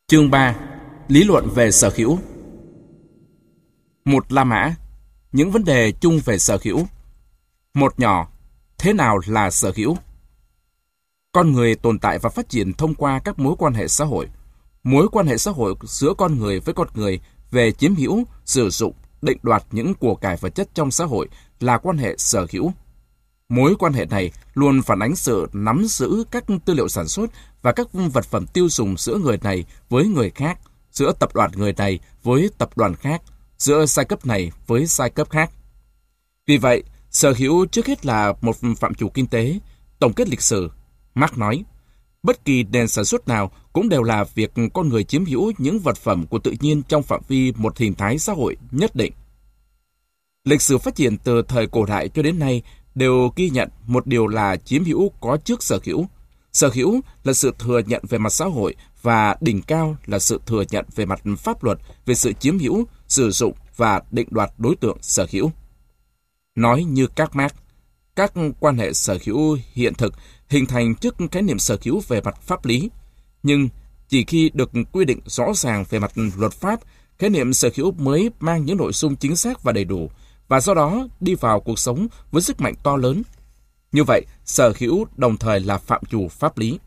Chương 3. Lý luận về sở hữu. Một La Mã. Những vấn đề chung về sở hữu. Một nhỏ. Thế nào là sở hữu? Con người tồn tại và phát triển thông qua các mối quan hệ xã hội. Mối quan hệ xã hội giữa con người với con người về chiếm hữu, sử dụng, định đoạt những của cải vật chất trong xã hội là quan hệ sở hữu. Mối quan hệ này luôn phản ánh sự nắm giữ các tư liệu sản xuất và các vật phẩm tiêu dùng giữa người này với người khác, giữa tập đoàn người này với tập đoàn khác, giữa giai cấp này với giai cấp khác. Vì vậy, sở hữu trước hết là một phạm trù kinh tế. Tổng kết lịch sử, Marx nói, bất kỳ nền sản xuất nào cũng đều là việc con người chiếm hữu những vật phẩm của tự nhiên trong phạm vi một hình thái xã hội nhất định. Lịch sử phát triển từ thời cổ đại cho đến nay đều ghi nhận một điều là chiếm hữu có trước sở hữu. Sở hữu là sự thừa nhận về mặt xã hội và đỉnh cao là sự thừa nhận về mặt pháp luật về sự chiếm hữu, sử dụng và định đoạt đối tượng sở hữu. Nói như các Marx, các quan hệ sở hữu hiện thực hình thành trước khái niệm sở hữu về mặt pháp lý, nhưng chỉ khi được quy định rõ ràng về mặt luật pháp, khái niệm sở hữu mới mang những nội dung chính xác và đầy đủ, và do đó đi vào cuộc sống với sức mạnh to lớn. Như vậy, sở hữu đồng thời là phạm trù pháp lý.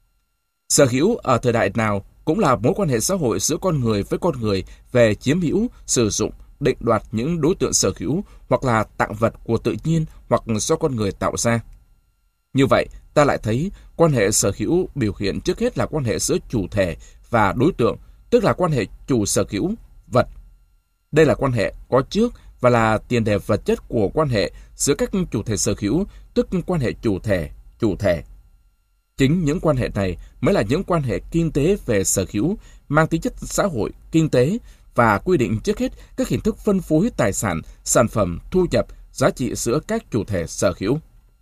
Sở hữu ở thời đại nào cũng là mối quan hệ xã hội giữa con người với con người về chiếm hữu, sử dụng, định đoạt những đối tượng sở hữu hoặc là tặng vật của tự nhiên hoặc do con người tạo ra. Như vậy, ta lại thấy quan hệ sở hữu biểu hiện trước hết là quan hệ giữa chủ thể và đối tượng, tức là quan hệ chủ sở hữu, vật. Đây là quan hệ có trước và là tiền đề vật chất của quan hệ giữa các chủ thể sở hữu, tức quan hệ chủ thể. Chính những quan hệ này mới là những quan hệ kinh tế về sở hữu, mang tính chất xã hội, kinh tế và quy định trước hết các hình thức phân phối tài sản, sản phẩm, thu nhập, giá trị giữa các chủ thể sở hữu.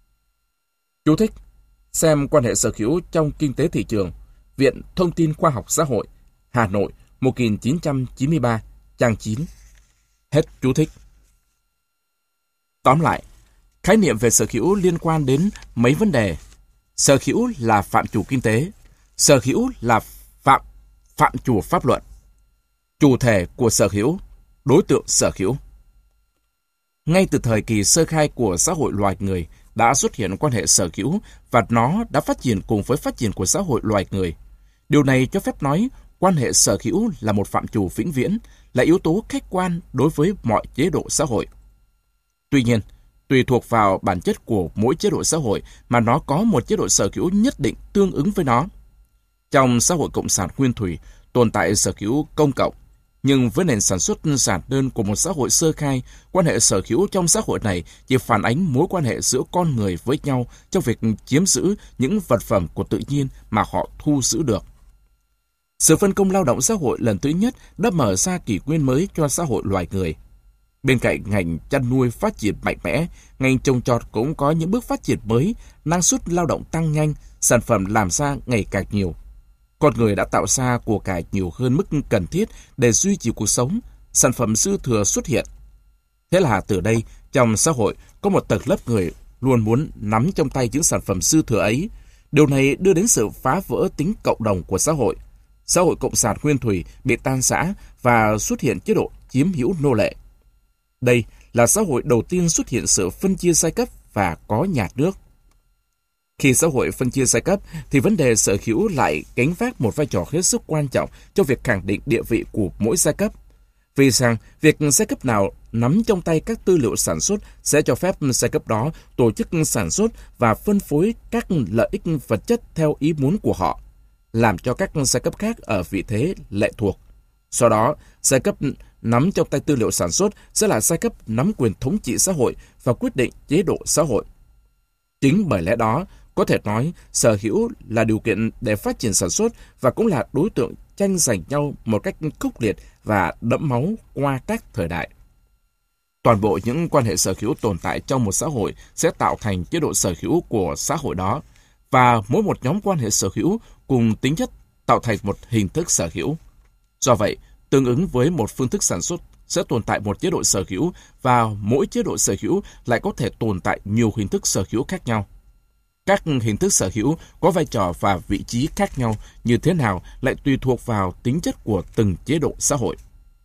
Chú thích: xem quan hệ sở hữu trong kinh tế thị trường, Viện Thông tin Khoa học Xã hội, Hà Nội, 1993, trang 9. Hết chú thích. Tóm lại, khái niệm về sở hữu liên quan đến mấy vấn đề. Sở hữu là phạm trù kinh tế, sở hữu là phạm trù pháp luận, chủ thể của sở hữu, đối tượng sở hữu. Ngay từ thời kỳ sơ khai của xã hội loài người đã xuất hiện quan hệ sở hữu và nó đã phát triển cùng với phát triển của xã hội loài người. Điều này cho phép nói quan hệ sở hữu là một phạm trù vĩnh viễn, là yếu tố khách quan đối với mọi chế độ xã hội. Tuy nhiên, tùy thuộc vào bản chất của mỗi chế độ xã hội mà nó có một chế độ sở hữu nhất định tương ứng với nó. Trong xã hội cộng sản nguyên thủy, tồn tại sở hữu công cộng, nhưng với nền sản xuất giản đơn của một xã hội sơ khai, quan hệ sở hữu trong xã hội này chỉ phản ánh mối quan hệ giữa con người với nhau trong việc chiếm giữ những vật phẩm của tự nhiên mà họ thu giữ được. Sự phân công lao động xã hội lần thứ nhất đã mở ra kỷ nguyên mới cho xã hội loài người. Bên cạnh ngành chăn nuôi phát triển mạnh mẽ, ngành trồng trọt cũng có những bước phát triển mới, năng suất lao động tăng nhanh, sản phẩm làm ra ngày càng nhiều. Con người đã tạo ra của cải nhiều hơn mức cần thiết để duy trì cuộc sống, sản phẩm dư thừa xuất hiện. Thế là từ đây, trong xã hội có một tầng lớp người luôn muốn nắm trong tay những sản phẩm dư thừa ấy. Điều này đưa đến sự phá vỡ tính cộng đồng của xã hội. Xã hội cộng sản nguyên thủy bị tan rã và xuất hiện chế độ chiếm hữu nô lệ. Đây là xã hội đầu tiên xuất hiện sự phân chia giai cấp và có nhà nước. Khi xã hội phân chia giai cấp, thì vấn đề sở hữu lại gánh vác một vai trò hết sức quan trọng trong việc khẳng định địa vị của mỗi giai cấp. Vì rằng, việc giai cấp nào nắm trong tay các tư liệu sản xuất sẽ cho phép giai cấp đó tổ chức sản xuất và phân phối các lợi ích vật chất theo ý muốn của họ, làm cho các giai cấp khác ở vị thế lệ thuộc. Sau đó, giai cấp nắm trong tay tư liệu sản xuất sẽ là giai cấp nắm quyền thống trị xã hội và quyết định chế độ xã hội. Chính bởi lẽ đó, có thể nói sở hữu là điều kiện để phát triển sản xuất và cũng là đối tượng tranh giành nhau một cách khốc liệt và đẫm máu qua các thời đại. Toàn bộ những quan hệ sở hữu tồn tại trong một xã hội sẽ tạo thành chế độ sở hữu của xã hội đó, và mỗi một nhóm quan hệ sở hữu cùng tính chất tạo thành một hình thức sở hữu. Do vậy, tương ứng với một phương thức sản xuất sẽ tồn tại một chế độ sở hữu và mỗi chế độ sở hữu lại có thể tồn tại nhiều hình thức sở hữu khác nhau. Các hình thức sở hữu có vai trò và vị trí khác nhau như thế nào lại tùy thuộc vào tính chất của từng chế độ xã hội.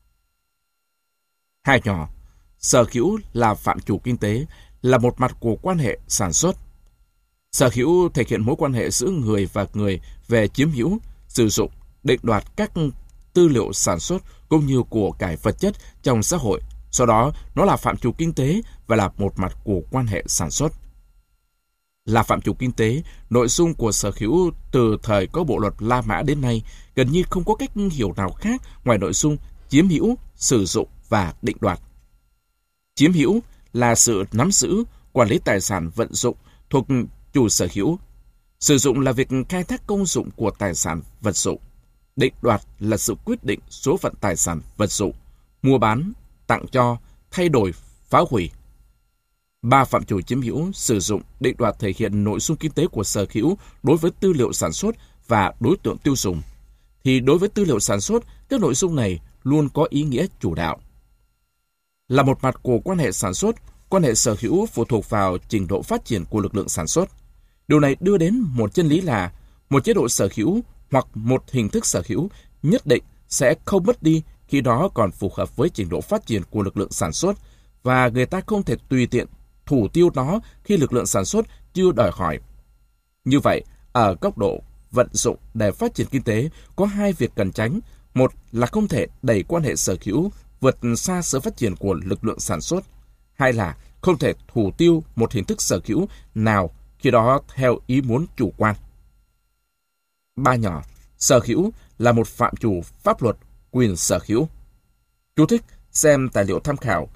Hai nhỏ, sở hữu là phạm trù kinh tế, là một mặt của quan hệ sản xuất. Sở hữu thể hiện mối quan hệ giữa người và người về chiếm hữu, sử dụng, định đoạt các tư liệu sản xuất cũng như của cải vật chất trong xã hội. Sau đó, nó là phạm trù kinh tế và là một mặt của quan hệ sản xuất. Là phạm trù kinh tế, nội dung của sở hữu từ thời có bộ luật La Mã đến nay gần như không có cách hiểu nào khác ngoài nội dung chiếm hữu, sử dụng và định đoạt. Chiếm hữu là sự nắm giữ, quản lý tài sản vận dụng thuộc chủ sở hữu. Sử dụng là việc khai thác công dụng của tài sản vật dụng. Định đoạt là sự quyết định số phận tài sản vật dụng, mua bán, tặng cho, thay đổi, phá hủy. Ba phạm trù chiếm hữu, sử dụng, định đoạt thể hiện nội dung kinh tế của sở hữu đối với tư liệu sản xuất và đối tượng tiêu dùng. Thì đối với tư liệu sản xuất, các nội dung này luôn có ý nghĩa chủ đạo. Là một mặt của quan hệ sản xuất, quan hệ sở hữu phụ thuộc vào trình độ phát triển của lực lượng sản xuất. Điều này đưa đến một chân lý là một chế độ sở hữu hoặc một hình thức sở hữu nhất định sẽ không mất đi khi đó còn phù hợp với trình độ phát triển của lực lượng sản xuất, và người ta không thể tùy tiện thủ tiêu nó khi lực lượng sản xuất chưa đòi hỏi. Như vậy, ở góc độ vận dụng để phát triển kinh tế, có hai việc cần tránh. Một là không thể đẩy quan hệ sở hữu vượt xa sự phát triển của lực lượng sản xuất. Hai là không thể thủ tiêu một hình thức sở hữu nào khi đó theo ý muốn chủ quan. Ba nhỏ, sở hữu là một phạm trù pháp luật quyền sở hữu. Chú thích xem tài liệu tham khảo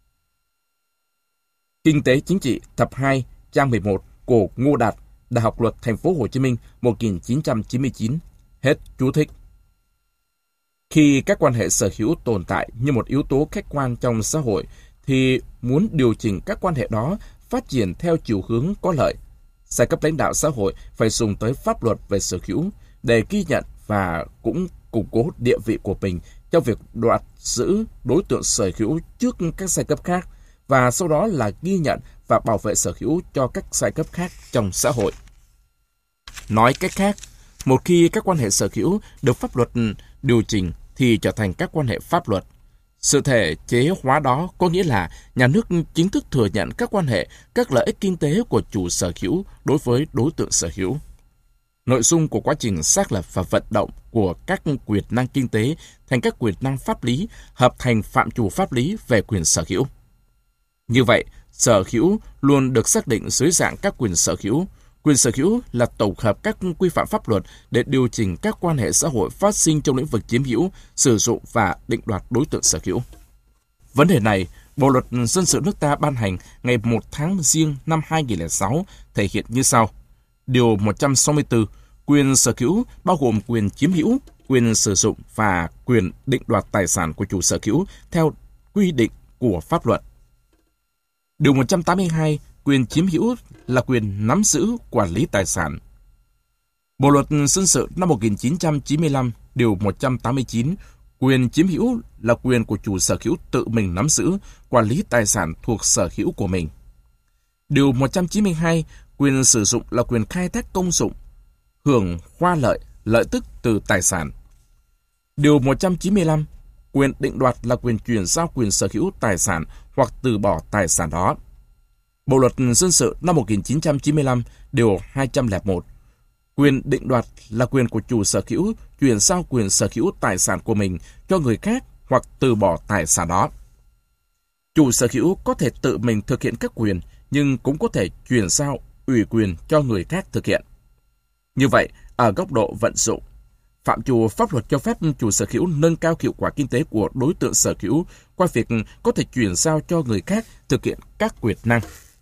Kinh tế chính trị tập 2 trang 11 của Ngô Đạt, Đại học Luật Thành phố Hồ Chí Minh 1999. Hết chú thích. Khi các quan hệ sở hữu tồn tại như một yếu tố khách quan trong xã hội, thì muốn điều chỉnh các quan hệ đó phát triển theo chiều hướng có lợi, giai cấp lãnh đạo xã hội phải dùng tới pháp luật về sở hữu để ghi nhận và cũng củng cố địa vị của mình trong việc đoạt giữ đối tượng sở hữu trước các giai cấp khác, và sau đó là ghi nhận và bảo vệ sở hữu cho các giai cấp khác trong xã hội. Nói cách khác, một khi các quan hệ sở hữu được pháp luật điều chỉnh thì trở thành các quan hệ pháp luật. Sự thể chế hóa đó có nghĩa là nhà nước chính thức thừa nhận các quan hệ, các lợi ích kinh tế của chủ sở hữu đối với đối tượng sở hữu. Nội dung của quá trình xác lập và vận động của các quyền năng kinh tế thành các quyền năng pháp lý hợp thành phạm trù pháp lý về quyền sở hữu. Như vậy, sở hữu luôn được xác định dưới dạng các quyền sở hữu. Quyền sở hữu là tổng hợp các quy phạm pháp luật để điều chỉnh các quan hệ xã hội phát sinh trong lĩnh vực chiếm hữu, sử dụng và định đoạt đối tượng sở hữu. Vấn đề này, Bộ luật dân sự nước ta ban hành ngày 1 tháng Giêng năm 2006 thể hiện như sau. Điều 164, quyền sở hữu bao gồm quyền chiếm hữu, quyền sử dụng và quyền định đoạt tài sản của chủ sở hữu theo quy định của pháp luật. Điều 182, quyền chiếm hữu là quyền nắm giữ, quản lý tài sản. Bộ luật dân sự năm 1995, điều 189, quyền chiếm hữu là quyền của chủ sở hữu tự mình nắm giữ, quản lý tài sản thuộc sở hữu của mình. Điều 192, quyền sử dụng là quyền khai thác công dụng, hưởng hoa lợi, lợi tức từ tài sản. Điều 195, quyền định đoạt là quyền chuyển giao quyền sở hữu tài sản hoặc từ bỏ tài sản đó. Bộ luật dân sự năm 1995, điều 201, quyền định đoạt là quyền của chủ sở hữu chuyển giao quyền sở hữu tài sản của mình cho người khác hoặc từ bỏ tài sản đó. Chủ sở hữu có thể tự mình thực hiện các quyền, nhưng cũng có thể chuyển giao ủy quyền cho người khác thực hiện. Như vậy, ở góc độ vận dụng, phạm trù pháp luật cho phép chủ sở hữu nâng cao hiệu quả kinh tế của đối tượng sở hữu qua việc có thể chuyển giao cho người khác thực hiện các quyền năng.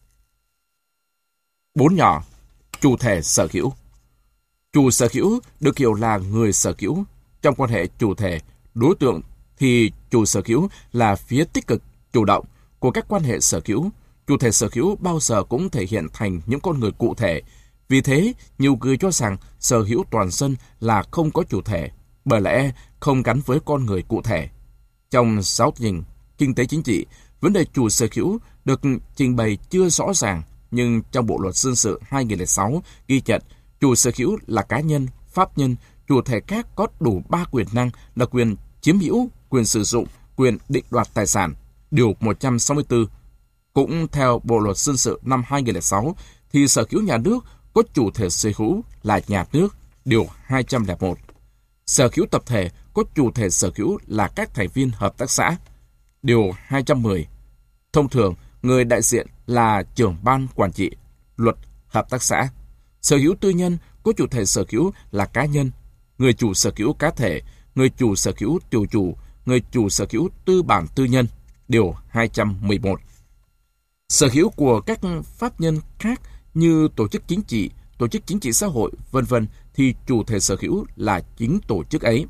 4 nhỏ, chủ thể sở hữu. Chủ sở hữu được hiểu là người sở hữu. Trong quan hệ chủ thể, đối tượng thì chủ sở hữu là phía tích cực, chủ động của các quan hệ sở hữu. Chủ thể sở hữu bao giờ cũng thể hiện thành những con người cụ thể. Vì thế, nhiều người cho rằng sở hữu toàn dân là không có chủ thể, bởi lẽ không gắn với con người cụ thể. Trong giáo trình kinh tế chính trị, vấn đề chủ sở hữu được trình bày chưa rõ ràng, nhưng trong Bộ Luật Dân sự 2006 ghi nhận chủ sở hữu là cá nhân, pháp nhân, chủ thể khác có đủ 3 quyền năng là quyền chiếm hữu, quyền sử dụng, quyền định đoạt tài sản. Điều 164. Cũng theo Bộ Luật Dân sự năm 2006, thì sở hữu nhà nước có chủ thể sở hữu là nhà nước. Điều 201. Sở hữu tập thể có chủ thể sở hữu là các thành viên hợp tác xã. Điều 210. Thông thường, người đại diện là trưởng ban quản trị. Luật hợp tác xã. Sở hữu tư nhân có chủ thể sở hữu là cá nhân, người chủ sở hữu cá thể, người chủ sở hữu tiểu chủ, người chủ sở hữu tư bản tư nhân. Điều 211. Sở hữu của các pháp nhân khác như tổ chức chính trị xã hội, v.v. thì chủ thể sở hữu là chính tổ chức ấy.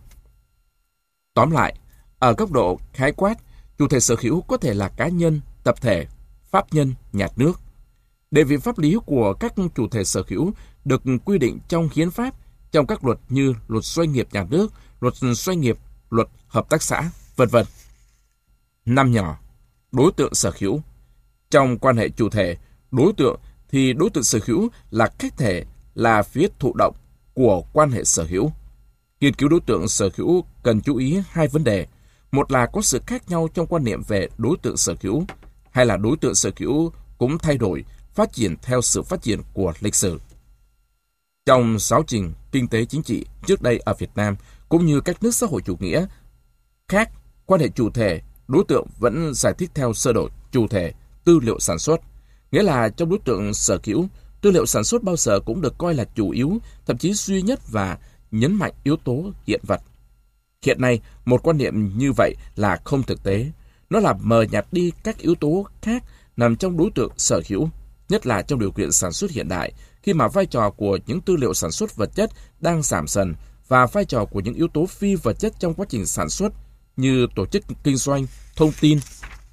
Tóm lại, ở góc độ khái quát, chủ thể sở hữu có thể là cá nhân, tập thể, pháp nhân, nhà nước. Địa vị pháp lý của các chủ thể sở hữu được quy định trong hiến pháp, trong các luật như luật doanh nghiệp nhà nước, luật doanh nghiệp, luật hợp tác xã, v.v. 5 nhỏ. Đối tượng sở hữu. Trong quan hệ chủ thể, đối tượng sở hữu là khách thể, là phía thụ động của quan hệ sở hữu. Nghiên cứu đối tượng sở hữu cần chú ý 2 vấn đề. Một là có sự khác nhau trong quan niệm về đối tượng sở hữu, hay là đối tượng sở hữu cũng thay đổi, phát triển theo sự phát triển của lịch sử. Trong giáo trình kinh tế chính trị trước đây ở Việt Nam, cũng như các nước xã hội chủ nghĩa khác, quan hệ chủ thể, đối tượng vẫn giải thích theo sơ đồ chủ thể, tư liệu sản xuất. Nghĩa là trong đối tượng sở hữu, tư liệu sản xuất bao giờ cũng được coi là chủ yếu, thậm chí duy nhất và nhấn mạnh yếu tố hiện vật. Hiện nay, một quan niệm như vậy là không thực tế. Nó làm mờ nhạt đi các yếu tố khác nằm trong đối tượng sở hữu, nhất là trong điều kiện sản xuất hiện đại, khi mà vai trò của những tư liệu sản xuất vật chất đang giảm dần và vai trò của những yếu tố phi vật chất trong quá trình sản xuất như tổ chức kinh doanh, thông tin,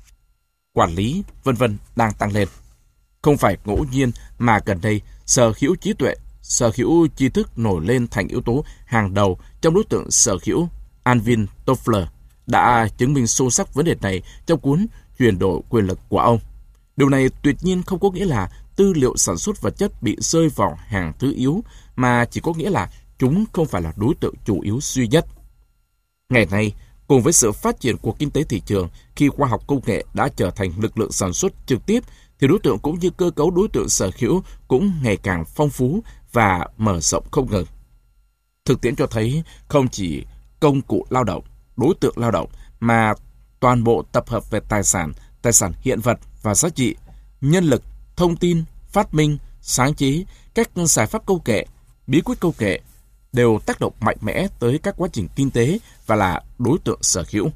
quản lý, v.v. đang tăng lên. Không phải ngẫu nhiên mà gần đây sở hữu trí tuệ, sở hữu tri thức nổi lên thành yếu tố hàng đầu trong đối tượng sở hữu. Alvin Toffler đã chứng minh sâu sắc vấn đề này trong cuốn Chuyển đổi quyền lực của ông. Điều này tuyệt nhiên không có nghĩa là tư liệu sản xuất vật chất bị rơi vào hàng thứ yếu, mà chỉ có nghĩa là chúng không phải là đối tượng chủ yếu duy nhất. Ngày nay, cùng với sự phát triển của kinh tế thị trường, khi khoa học công nghệ đã trở thành lực lượng sản xuất trực tiếp, thì đối tượng cũng như cơ cấu đối tượng sở hữu cũng ngày càng phong phú và mở rộng không ngừng. Thực tiễn cho thấy không chỉ công cụ lao động, đối tượng lao động, mà toàn bộ tập hợp về tài sản hiện vật và giá trị, nhân lực, thông tin, phát minh, sáng chế, các giải pháp công nghệ, bí quyết công nghệ đều tác động mạnh mẽ tới các quá trình kinh tế và là đối tượng sở hữu.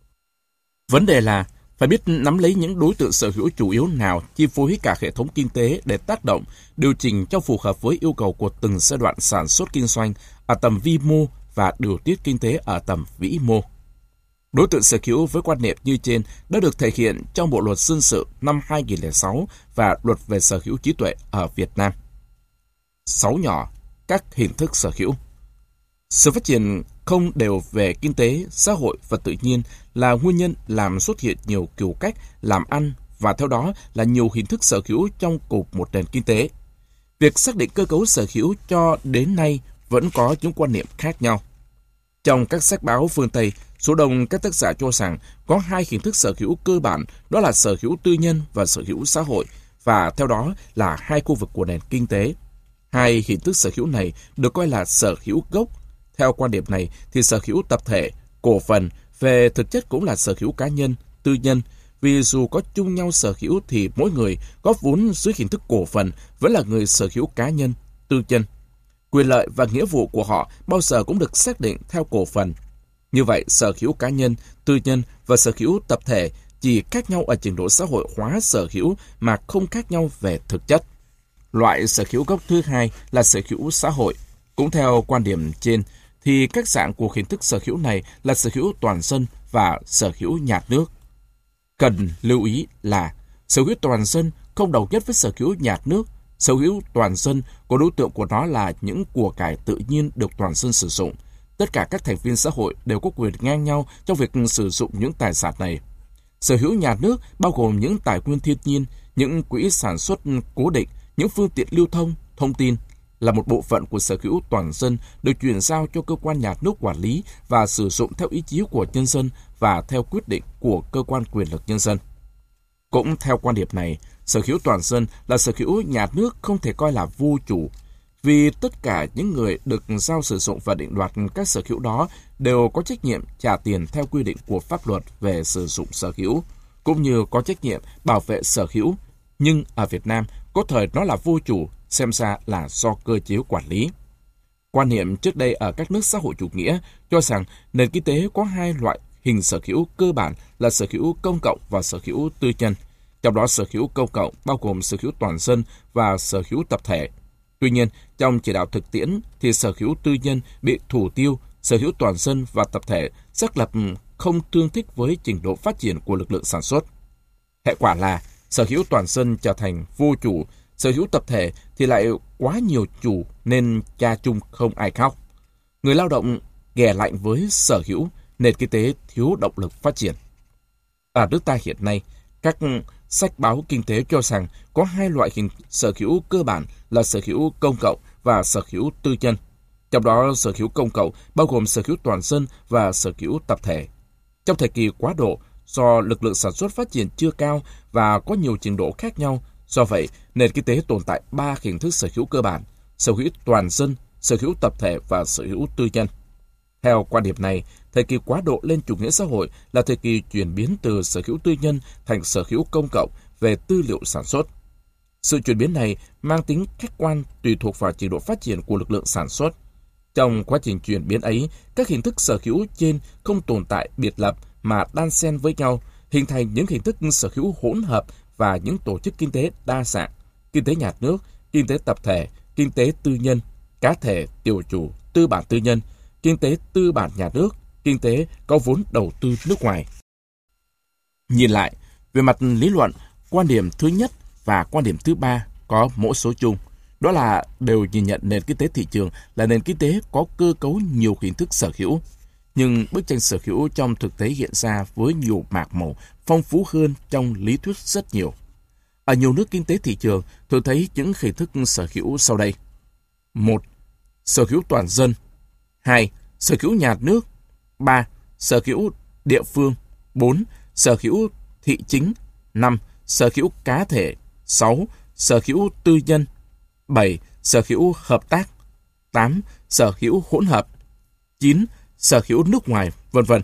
Vấn đề là phải biết nắm lấy những đối tượng sở hữu chủ yếu nào chi phối cả hệ thống kinh tế để tác động, điều chỉnh cho phù hợp với yêu cầu của từng giai đoạn sản xuất kinh doanh ở tầm vi mô và điều tiết kinh tế ở tầm vĩ mô. Đối tượng sở hữu với quan niệm như trên đã được thể hiện trong Bộ Luật Dân sự năm 2006 và Luật về sở hữu trí tuệ ở Việt Nam. 6 nhỏ. Các hình thức sở hữu. Sự phát triển không đều về kinh tế, xã hội và tự nhiên là nguyên nhân làm xuất hiện nhiều kiểu cách làm ăn và theo đó là nhiều hình thức sở hữu trong cùng một nền kinh tế. Việc xác định cơ cấu sở hữu cho đến nay vẫn có những quan niệm khác nhau. Trong các sách báo phương Tây, số đông các tác giả cho rằng có 2 hình thức sở hữu cơ bản, đó là sở hữu tư nhân và sở hữu xã hội, và theo đó là 2 khu vực của nền kinh tế. 2 hình thức sở hữu này được coi là sở hữu gốc. Theo quan điểm này thì sở hữu tập thể, cổ phần về thực chất cũng là sở hữu cá nhân, tư nhân, vì dù có chung nhau sở hữu thì mỗi người góp vốn dưới hình thức cổ phần vẫn là người sở hữu cá nhân, tư nhân. Quyền lợi và nghĩa vụ của họ bao giờ cũng được xác định theo cổ phần. Như vậy, sở hữu cá nhân, tư nhân và sở hữu tập thể chỉ khác nhau ở trình độ xã hội hóa sở hữu mà không khác nhau về thực chất. Loại sở hữu gốc thứ hai là sở hữu xã hội. Cũng theo quan điểm trên, thì các dạng của hình thức sở hữu này là sở hữu toàn dân và sở hữu nhà nước. Cần lưu ý là sở hữu toàn dân không đồng nhất với sở hữu nhà nước. Sở hữu toàn dân có đối tượng của nó là những của cải tự nhiên được toàn dân sử dụng. Tất cả các thành viên xã hội đều có quyền ngang nhau trong việc sử dụng những tài sản này. Sở hữu nhà nước bao gồm những tài nguyên thiên nhiên những quỹ sản xuất cố định, những phương tiện lưu thông, thông tin là một bộ phận của sở hữu toàn dân được chuyển giao cho cơ quan nhà nước quản lý và sử dụng theo ý chí của nhân dân và theo quyết định của cơ quan quyền lực nhân dân. Cũng theo quan điểm này, sở hữu toàn dân là sở hữu nhà nước không thể coi là vô chủ, vì tất cả những người được giao sử dụng và định đoạt các sở hữu đó đều có trách nhiệm trả tiền theo quy định của pháp luật về sử dụng sở hữu, cũng như có trách nhiệm bảo vệ sở hữu. Nhưng ở Việt Nam, có thời nó là vô chủ, xem ra là do cơ chế quản lý. Quan niệm trước đây ở các nước xã hội chủ nghĩa cho rằng nền kinh tế có hai loại hình sở hữu cơ bản là sở hữu công cộng và sở hữu tư nhân. Trong đó sở hữu công cộng bao gồm sở hữu toàn dân và sở hữu tập thể. Tuy nhiên, trong chỉ đạo thực tiễn thì sở hữu tư nhân bị thủ tiêu, sở hữu toàn dân và tập thể xác lập không tương thích với trình độ phát triển của lực lượng sản xuất. Hệ quả là sở hữu toàn dân trở thành vô chủ, sở hữu tập thể thì lại quá nhiều chủ nên cha chung không ai khóc. Người lao động ghẻ lạnh với sở hữu, nền kinh tế thiếu động lực phát triển. Ở nước ta hiện nay, các sách báo kinh tế cho rằng có hai loại hình sở hữu cơ bản là sở hữu công cộng và sở hữu tư nhân. Trong đó sở hữu công cộng bao gồm sở hữu toàn dân và sở hữu tập thể. Trong thời kỳ quá độ, do lực lượng sản xuất phát triển chưa cao và có nhiều trình độ khác nhau, do vậy nền kinh tế tồn tại 3 hình thức sở hữu cơ bản: sở hữu toàn dân, sở hữu tập thể và sở hữu tư nhân. Theo quan điểm này, thời kỳ quá độ lên chủ nghĩa xã hội là thời kỳ chuyển biến từ sở hữu tư nhân thành sở hữu công cộng về tư liệu sản xuất. Sự chuyển biến này mang tính khách quan tùy thuộc vào trình độ phát triển của lực lượng sản xuất. Trong quá trình chuyển biến ấy, các hình thức sở hữu trên không tồn tại biệt lập mà đan xen với nhau, hình thành những hình thức sở hữu hỗn hợp và những tổ chức kinh tế đa dạng: kinh tế nhà nước, kinh tế tập thể, kinh tế tư nhân, cá thể, tiểu chủ, tư bản tư nhân, kinh tế tư bản nhà nước, kinh tế có vốn đầu tư nước ngoài. Nhìn lại, về mặt lý luận, quan điểm thứ nhất và quan điểm thứ ba có mỗi số chung, đó là đều nhìn nhận nền kinh tế thị trường là nền kinh tế có cơ cấu nhiều hình thức sở hữu. Nhưng bức tranh sở hữu trong thực tế hiện ra với nhiều mạc màu, phong phú hơn trong lý thuyết rất nhiều. Ở nhiều nước kinh tế thị trường, thường thấy những hình thức sở hữu sau đây. 1. Sở hữu toàn dân. 2. Sở hữu nhà nước. 3. Sở hữu địa phương. 4. Sở hữu thị chính. 5. Sở hữu cá thể. 6. Sở hữu tư nhân. 7. Sở hữu hợp tác. 8. Sở hữu hỗn hợp. 9. Sở hữu nước ngoài, vân vân.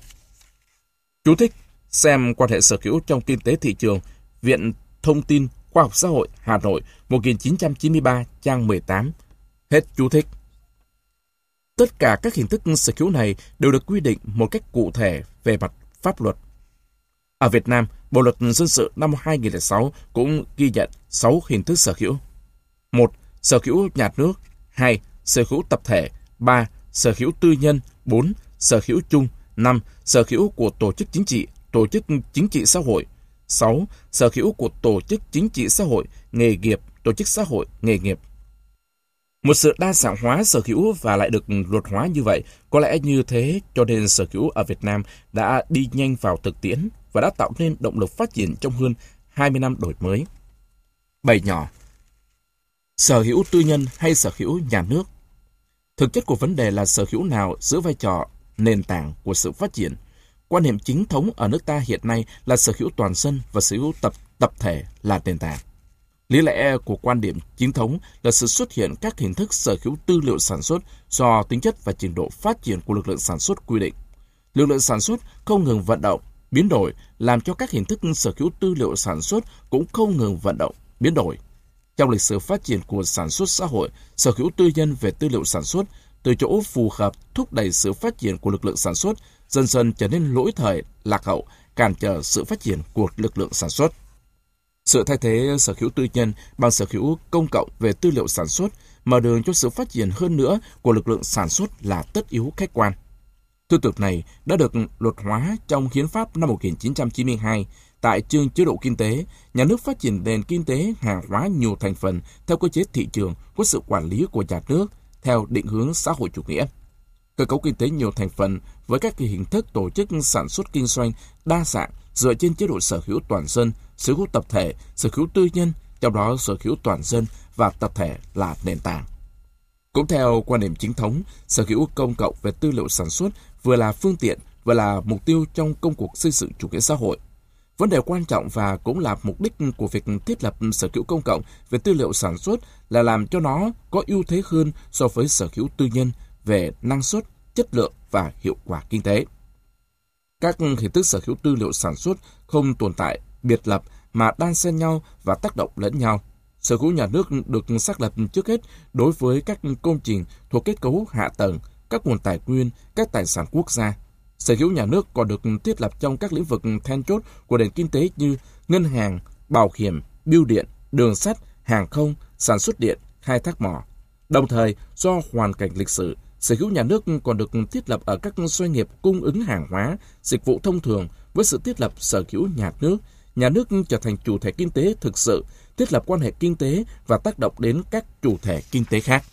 Chú thích: xem quan hệ sở hữu trong kinh tế thị trường, Viện Thông tin Khoa học Xã hội, Hà Nội, 1993, trang 18. Hết chú thích. Tất cả các hình thức sở hữu này đều được quy định một cách cụ thể về mặt pháp luật. Ở Việt Nam, Bộ luật dân sự năm 2006 cũng ghi nhận 6 hình thức sở hữu. 1. Sở hữu nhà nước. 2. Sở hữu tập thể. 3. Sở hữu tư nhân. 4. Sở hữu chung. 5. Sở hữu của tổ chức chính trị xã hội. 6. Sở hữu của tổ chức chính trị xã hội, nghề nghiệp, tổ chức xã hội, nghề nghiệp. Một sự đa dạng hóa sở hữu và lại được luật hóa như vậy, có lẽ như thế cho nên sở hữu ở Việt Nam đã đi nhanh vào thực tiễn và đã tạo nên động lực phát triển trong hơn 20 năm đổi mới. Bầy nhỏ. Sở hữu tư nhân hay sở hữu nhà nước? Thực chất của vấn đề là sở hữu nào giữ vai trò nền tảng của sự phát triển. Quan niệm chính thống ở nước ta hiện nay là sở hữu toàn dân và sở hữu tập thể là nền tảng. Lý lẽ của quan điểm chính thống là sự xuất hiện các hình thức sở hữu tư liệu sản xuất do tính chất và trình độ phát triển của lực lượng sản xuất quy định. Lực lượng sản xuất không ngừng vận động, biến đổi, làm cho các hình thức sở hữu tư liệu sản xuất cũng không ngừng vận động, biến đổi. Trong lịch sử phát triển của sản xuất xã hội, sở hữu tư nhân về tư liệu sản xuất, từ chỗ phù hợp thúc đẩy sự phát triển của lực lượng sản xuất, dần dần trở nên lỗi thời, lạc hậu, cản trở sự phát triển của lực lượng sản xuất. Sự thay thế sở hữu tư nhân bằng sở hữu công cộng về tư liệu sản xuất mở đường cho sự phát triển hơn nữa của lực lượng sản xuất là tất yếu khách quan. Tư tưởng này đã được luật hóa trong Hiến pháp năm 1992. Tại chương chế độ kinh tế, nhà nước phát triển nền kinh tế hàng hóa nhiều thành phần theo cơ chế thị trường có sự quản lý của nhà nước theo định hướng xã hội chủ nghĩa. Cơ cấu kinh tế nhiều thành phần với các hình thức tổ chức sản xuất kinh doanh đa dạng dựa trên chế độ sở hữu toàn dân, sở hữu tập thể, sở hữu tư nhân, trong đó sở hữu toàn dân và tập thể là nền tảng. Cũng theo quan điểm chính thống, sở hữu công cộng về tư liệu sản xuất vừa là phương tiện, vừa là mục tiêu trong công cuộc xây dựng chủ nghĩa xã hội. Vấn đề quan trọng và cũng là mục đích của việc thiết lập sở hữu công cộng về tư liệu sản xuất là làm cho nó có ưu thế hơn so với sở hữu tư nhân về năng suất, chất lượng và hiệu quả kinh tế. Các hình thức sở hữu tư liệu sản xuất không tồn tại biệt lập mà đan xen nhau và tác động lẫn nhau. Sở hữu nhà nước được xác lập trước hết đối với các công trình thuộc kết cấu hạ tầng, các nguồn tài nguyên, các tài sản quốc gia. Sở hữu nhà nước còn được thiết lập trong các lĩnh vực then chốt của nền kinh tế như ngân hàng, bảo hiểm, bưu điện, đường sắt, hàng không, sản xuất điện, khai thác mỏ. Đồng thời, do hoàn cảnh lịch sử, sở hữu nhà nước còn được thiết lập ở các doanh nghiệp cung ứng hàng hóa, dịch vụ thông thường. Với sự thiết lập sở hữu nhà nước trở thành chủ thể kinh tế thực sự, thiết lập quan hệ kinh tế và tác động đến các chủ thể kinh tế khác.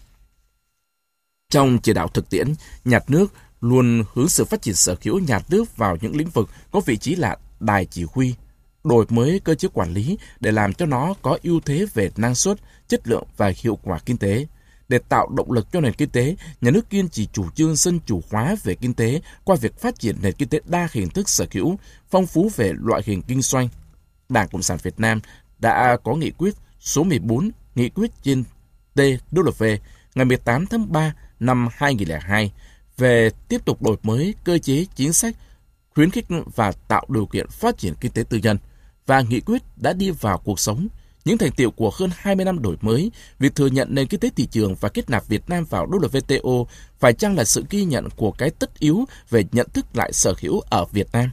Trong chỉ đạo thực tiễn, nhà nước luôn hướng sự phát triển sở hữu nhà nước vào những lĩnh vực có vị trí là đài chỉ huy, đổi mới cơ chế quản lý để làm cho nó có ưu thế về năng suất, chất lượng và hiệu quả kinh tế. Để tạo động lực cho nền kinh tế, nhà nước kiên trì chủ trương dân chủ hóa về kinh tế qua việc phát triển nền kinh tế đa hình thức sở hữu, phong phú về loại hình kinh doanh. Đảng Cộng sản Việt Nam đã có nghị quyết số 14, nghị quyết trên TW ngày 18 tháng 3 năm 2002 về tiếp tục đổi mới cơ chế chính sách, khuyến khích và tạo điều kiện phát triển kinh tế tư nhân, và nghị quyết đã đi vào cuộc sống. Những thành tựu của hơn 20 năm đổi mới, việc thừa nhận nền kinh tế thị trường và kết nạp Việt Nam vào WTO phải chăng là sự ghi nhận của cái tất yếu về nhận thức lại sở hữu ở Việt Nam?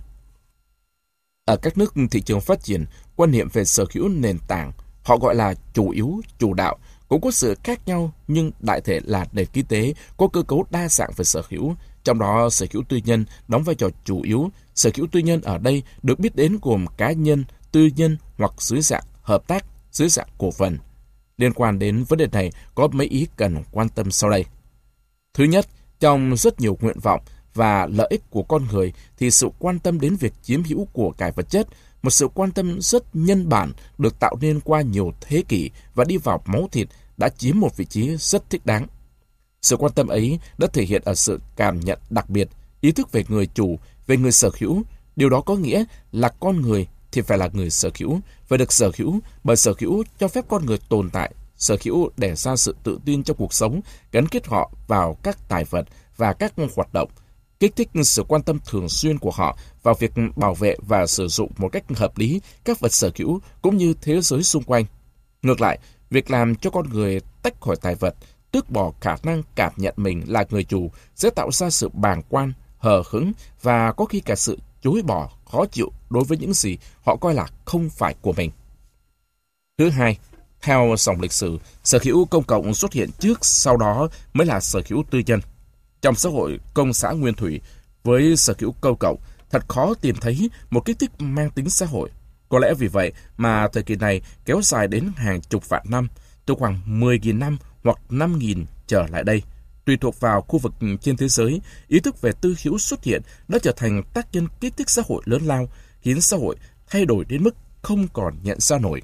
Ở các nước thị trường phát triển, quan niệm về sở hữu nền tảng, họ gọi là chủ yếu, chủ đạo, cũng có sự khác nhau, nhưng đại thể là nền kinh tế có cơ cấu đa dạng về sở hữu, trong đó sở hữu tư nhân đóng vai trò chủ yếu. Sở hữu tư nhân ở đây được biết đến gồm cá nhân, tư nhân hoặc dưới dạng hợp tác, dưới dạng cổ phần. Liên quan đến vấn đề này có mấy ý cần quan tâm sau đây. Thứ nhất, trong rất nhiều nguyện vọng và lợi ích của con người thì sự quan tâm đến việc chiếm hữu của cải vật chất, một sự quan tâm rất nhân bản được tạo nên qua nhiều thế kỷ và đi vào máu thịt, đã chiếm một vị trí rất thích đáng. Sự quan tâm ấy đã thể hiện ở sự cảm nhận đặc biệt, ý thức về người chủ, về người sở hữu. Điều đó có nghĩa là con người thì phải là người sở hữu, phải được sở hữu, bởi sở hữu cho phép con người tồn tại. Sở hữu đẻ ra sự tự tin trong cuộc sống, gắn kết họ vào các tài vật và các hoạt động, kích thích sự quan tâm thường xuyên của họ vào việc bảo vệ và sử dụng một cách hợp lý các vật sở hữu cũng như thế giới xung quanh. Ngược lại, việc làm cho con người tách khỏi tài vật, tước bỏ khả năng cảm nhận mình là người chủ sẽ tạo ra sự bàng quan, hờ hững và có khi cả sự chối bỏ, khó chịu đối với những gì họ coi là không phải của mình. Thứ hai, theo dòng lịch sử, sở hữu công cộng xuất hiện trước, sau đó mới là sở hữu tư nhân. Trong xã hội công xã nguyên thủy, với sở hữu công cộng, thật khó tìm thấy một kích thích mang tính xã hội. Có lẽ vì vậy mà thời kỳ này kéo dài đến hàng chục vạn năm, từ khoảng 10.000 năm hoặc 5.000 trở lại đây. Tùy thuộc vào khu vực trên thế giới, ý thức về tư hữu xuất hiện đã trở thành tác nhân kích thích xã hội lớn lao, khiến xã hội thay đổi đến mức không còn nhận ra nổi.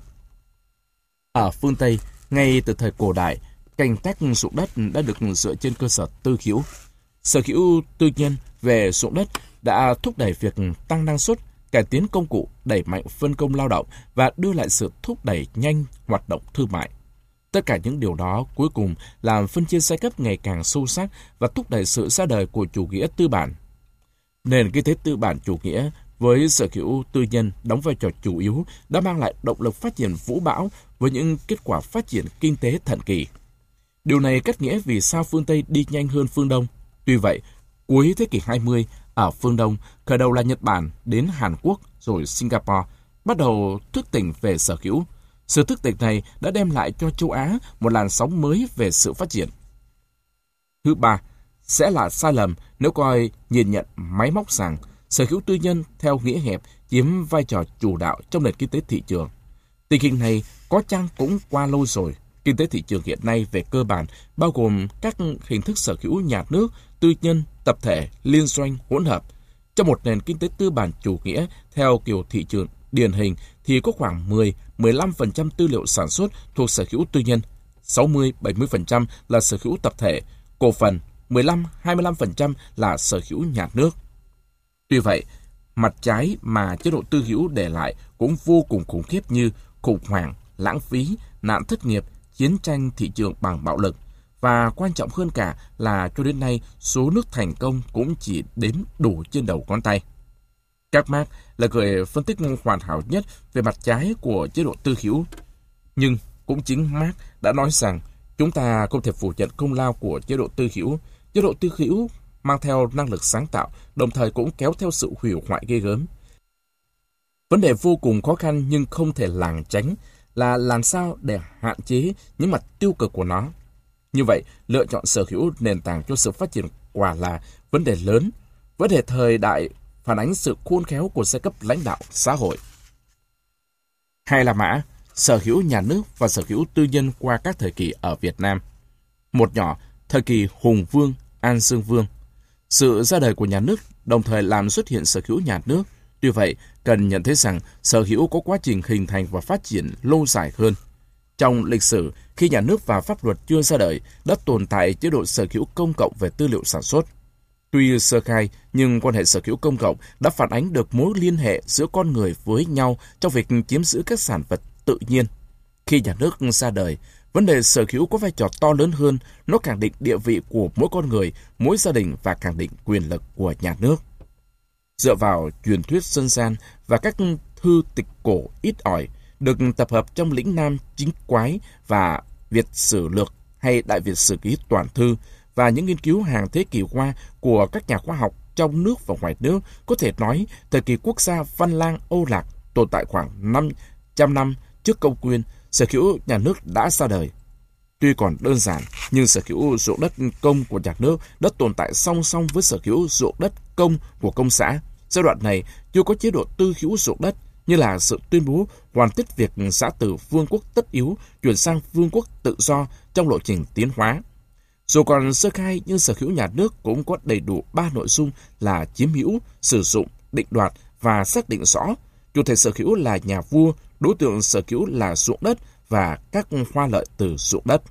Ở phương Tây, ngay từ thời cổ đại, canh tác ruộng đất đã được dựa trên cơ sở tư hữu. Sở hữu tư nhân về ruộng đất đã thúc đẩy việc tăng năng suất, cải tiến công cụ, đẩy mạnh phân công lao động và đưa lại sự thúc đẩy nhanh hoạt động thương mại. Tất cả những điều đó cuối cùng làm phân chia giai cấp ngày càng sâu sắc và thúc đẩy sự ra đời của chủ nghĩa tư bản. Nền kinh tế tư bản chủ nghĩa với sở hữu tư nhân đóng vai trò chủ yếu đã mang lại động lực phát triển vũ bão với những kết quả phát triển kinh tế thần kỳ. Điều này cắt nghĩa vì sao phương Tây đi nhanh hơn phương Đông. Tuy vậy, cuối thế kỷ 20, ở phương Đông, khởi đầu là Nhật Bản đến Hàn Quốc rồi Singapore, bắt đầu thức tỉnh về sở hữu. Sự thức tỉnh này đã đem lại cho châu Á một làn sóng mới về sự phát triển. Thứ ba, sẽ là sai lầm nếu nhìn nhận máy móc rằng sở hữu tư nhân theo nghĩa hẹp chiếm vai trò chủ đạo trong nền kinh tế thị trường. Tình hình này có chăng cũng qua lâu rồi. Kinh tế thị trường hiện nay về cơ bản bao gồm các hình thức sở hữu nhà nước, tư nhân, tập thể, liên doanh, hỗn hợp. Trong một nền kinh tế tư bản chủ nghĩa theo kiểu thị trường điển hình thì có khoảng 10-15% tư liệu sản xuất thuộc sở hữu tư nhân, 60-70% là sở hữu tập thể, cổ phần 15-25% là sở hữu nhà nước. Tuy vậy, mặt trái mà chế độ tư hữu để lại cũng vô cùng khủng khiếp như khủng hoảng, lãng phí, nạn thất nghiệp, chiến tranh thị trường bằng bạo lực. Và quan trọng hơn cả là cho đến nay số nước thành công cũng chỉ đếm đủ trên đầu ngón tay. Các Marx là người phân tích hoàn hảo nhất về mặt trái của chế độ tư hữu. Nhưng cũng chính Marx đã nói rằng chúng ta không thể phủ nhận công lao của chế độ tư hữu. Chế độ tư hữu mang theo năng lực sáng tạo, đồng thời cũng kéo theo sự hủy hoại ghê gớm. Vấn đề vô cùng khó khăn nhưng không thể lảng tránh là làm sao để hạn chế những mặt tiêu cực của nó. Như vậy, lựa chọn sở hữu nền tảng cho sự phát triển quả là vấn đề lớn. Vấn đề thời đại phản ánh sự khôn khéo của giai cấp lãnh đạo xã hội. Hai là mã, sở hữu nhà nước và sở hữu tư nhân qua các thời kỳ ở Việt Nam. Một nhỏ, thời kỳ Hùng Vương, An Dương Vương. Sự ra đời của nhà nước đồng thời làm xuất hiện sở hữu nhà nước. Tuy vậy, cần nhận thấy rằng sở hữu có quá trình hình thành và phát triển lâu dài hơn. Trong lịch sử, khi nhà nước và pháp luật chưa ra đời, đã tồn tại chế độ sở hữu công cộng về tư liệu sản xuất. Tuy sơ khai, nhưng quan hệ sở hữu công cộng đã phản ánh được mối liên hệ giữa con người với nhau trong việc chiếm giữ các sản vật tự nhiên. Khi nhà nước ra đời, vấn đề sở hữu có vai trò to lớn hơn, nó khẳng định địa vị của mỗi con người, mỗi gia đình và khẳng định quyền lực của nhà nước. Dựa vào truyền thuyết dân gian và các thư tịch cổ ít ỏi, được tập hợp trong Lĩnh Nam Chính Quái và Việt Sử Lược hay Đại Việt Sử Ký toàn thư, và những nghiên cứu hàng thế kỷ qua của các nhà khoa học trong nước và ngoài nước, có thể nói thời kỳ quốc gia Văn Lang Âu Lạc tồn tại khoảng 500 năm trước công nguyên, sở hữu nhà nước đã ra đời. Tuy còn đơn giản, nhưng sở hữu ruộng đất công của nhà nước đã tồn tại song song với sở hữu ruộng đất công của công xã. Giai đoạn này chưa có chế độ tư hữu ruộng đất, như là sự tuyên bố hoàn tất việc xã từ vương quốc tất yếu chuyển sang vương quốc tự do trong lộ trình tiến hóa. Dù còn sơ khai nhưng sở hữu nhà nước cũng có đầy đủ 3 nội dung là chiếm hữu, sử dụng, định đoạt và xác định rõ. Chủ thể sở hữu là nhà vua, đối tượng sở hữu là ruộng đất và các hoa lợi từ ruộng đất.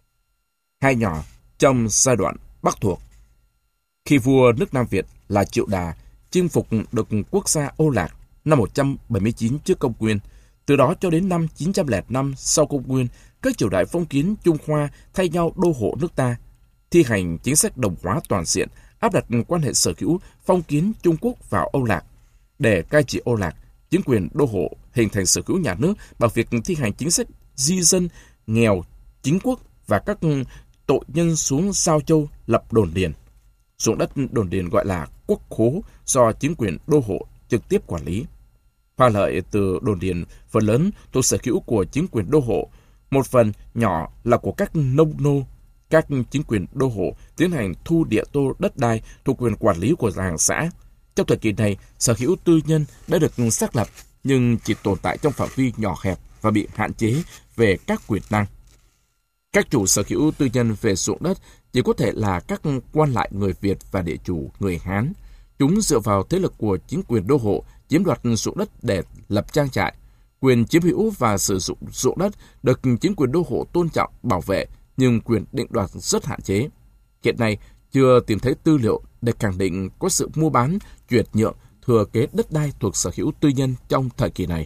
Hai nhỏ trong giai đoạn Bắc thuộc. Khi vua nước Nam Việt là Triệu Đà chinh phục được quốc gia Âu Lạc năm 179 trước công nguyên, từ đó cho đến năm 905 sau công nguyên, các triều đại phong kiến Trung Hoa thay nhau đô hộ nước ta, thi hành chính sách đồng hóa toàn diện, áp đặt quan hệ sở hữu phong kiến Trung Quốc vào Âu Lạc. Để cai trị Âu Lạc, chính quyền đô hộ hình thành sở hữu nhà nước bằng việc thi hành chính sách di dân nghèo chính quốc và các tội nhân xuống Giao Châu lập đồn điền. Ruộng đất đồn điền gọi là quốc khố do chính quyền đô hộ trực tiếp quản lý. Hoa lợi từ đồn điền phần lớn thuộc sở hữu của chính quyền đô hộ, một phần nhỏ là của các nông nô. Các chính quyền đô hộ tiến hành thu địa tô đất đai thuộc quyền quản lý của làng xã. Trong thời kỳ này, sở hữu tư nhân đã được xác lập nhưng chỉ tồn tại trong phạm vi nhỏ hẹp và bị hạn chế về các quyền năng. Các chủ sở hữu tư nhân về ruộng đất chỉ có thể là các quan lại người Việt và địa chủ người Hán. Chúng dựa vào thế lực của chính quyền đô hộ chiếm đoạt ruộng đất để lập trang trại. Quyền chiếm hữu và sử dụng ruộng đất được chính quyền đô hộ tôn trọng, bảo vệ, nhưng quyền định đoạt rất hạn chế. Hiện nay, chưa tìm thấy tư liệu để khẳng định có sự mua bán, chuyển nhượng, thừa kế đất đai thuộc sở hữu tư nhân trong thời kỳ này.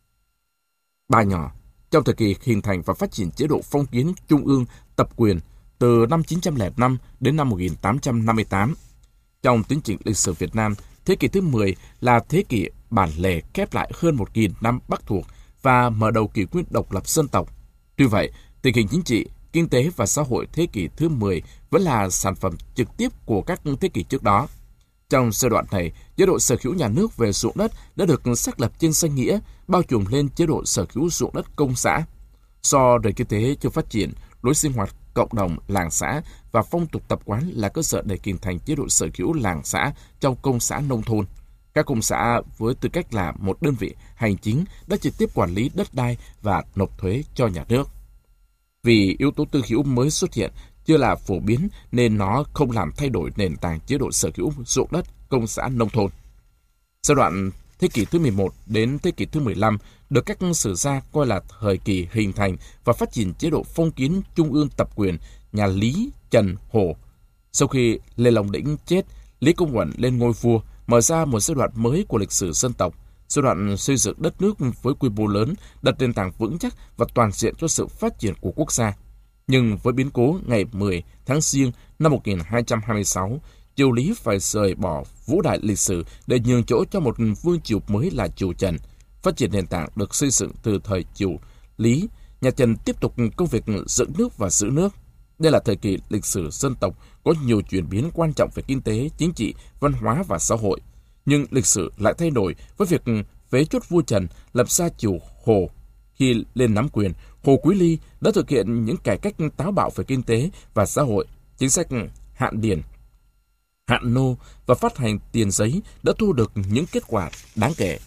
Ba nhỏ, trong thời kỳ hình thành và phát triển chế độ phong kiến trung ương tập quyền từ năm 905 đến năm 1858. Trong tiến trình lịch sử Việt Nam, thế kỷ thứ 10 là thế kỷ bản lề khép lại hơn 1.000 năm Bắc thuộc và mở đầu kỷ nguyên độc lập dân tộc. Tuy vậy, tình hình chính trị, kinh tế và xã hội thế kỷ thứ 10 vẫn là sản phẩm trực tiếp của các thế kỷ trước đó. Trong giai đoạn này, chế độ sở hữu nhà nước về ruộng đất đã được xác lập trên danh nghĩa, bao trùm lên chế độ sở hữu ruộng đất công xã. Do nền kinh tế chưa phát triển, lối sinh hoạt cộng đồng làng xã và phong tục tập quán là cơ sở để hình thành chế độ sở hữu làng xã trong công xã nông thôn. Các công xã với tư cách là một đơn vị hành chính đã trực tiếp quản lý đất đai và nộp thuế cho nhà nước. Vì yếu tố tư hữu mới xuất hiện, chưa là phổ biến nên nó không làm thay đổi nền tảng chế độ sở hữu ruộng đất công xã nông thôn. Giai đoạn thế kỷ thứ 11 đến thế kỷ thứ 15 được các sử gia coi là thời kỳ hình thành và phát triển chế độ phong kiến trung ương tập quyền nhà Lý, Trần, Hổ. Sau khi Lê Long Đĩnh chết, Lý Công Uẩn lên ngôi vua, mở ra một giai đoạn mới của lịch sử dân tộc, giai đoạn xây dựng đất nước với quy mô lớn, đặt nền tảng vững chắc và toàn diện cho sự phát triển của quốc gia. Nhưng với biến cố ngày 10 tháng Giêng năm 1226, triều Lý phải rời bỏ vũ đại lịch sử để nhường chỗ cho một vương triều mới là triều Trần. Phát triển nền tảng được xây dựng từ thời triều Lý, nhà Trần tiếp tục công việc dựng nước và giữ nước. Đây là thời kỳ lịch sử dân tộc có nhiều chuyển biến quan trọng về kinh tế, chính trị, văn hóa và xã hội. Nhưng lịch sử lại thay đổi với việc phế truất vua Trần lập ra triều Hồ. Khi lên nắm quyền, Hồ Quý Ly đã thực hiện những cải cách táo bạo về kinh tế và xã hội, chính sách hạn điền, hạn nô và phát hành tiền giấy đã thu được những kết quả đáng kể.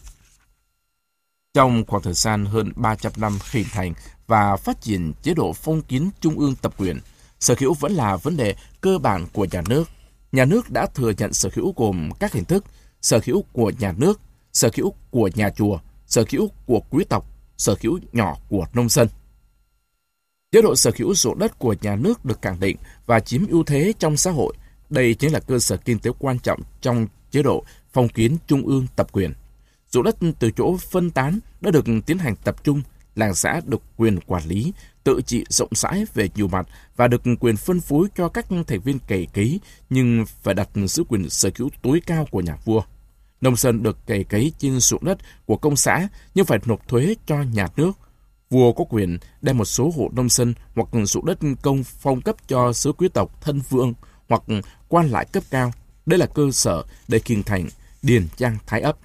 Trong khoảng thời gian hơn 300 năm hình thành và phát triển chế độ phong kiến trung ương tập quyền, sở hữu vẫn là vấn đề cơ bản của nhà nước. Nhà nước đã thừa nhận sở hữu gồm các hình thức: sở hữu của nhà nước, sở hữu của nhà chùa, sở hữu của quý tộc, sở hữu nhỏ của nông dân. Chế độ sở hữu ruộng đất của nhà nước được khẳng định và chiếm ưu thế trong xã hội. Đây chính là cơ sở kinh tế quan trọng trong chế độ phong kiến trung ương tập quyền. Ruộng đất từ chỗ phân tán đã được tiến hành tập trung, làng xã được quyền quản lý, tự trị rộng rãi về nhiều mặt và được quyền phân phối cho các thành viên cày cấy, nhưng phải đặt giữ quyền sở hữu tối cao của nhà vua. Nông dân được cày cấy trên ruộng đất của công xã nhưng phải nộp thuế cho nhà nước. Vua có quyền đem một số hộ nông dân hoặc ruộng đất công phong cấp cho xứ quý tộc thân vương hoặc quan lại cấp cao. Đây là cơ sở để hình thành điền trang thái ấp.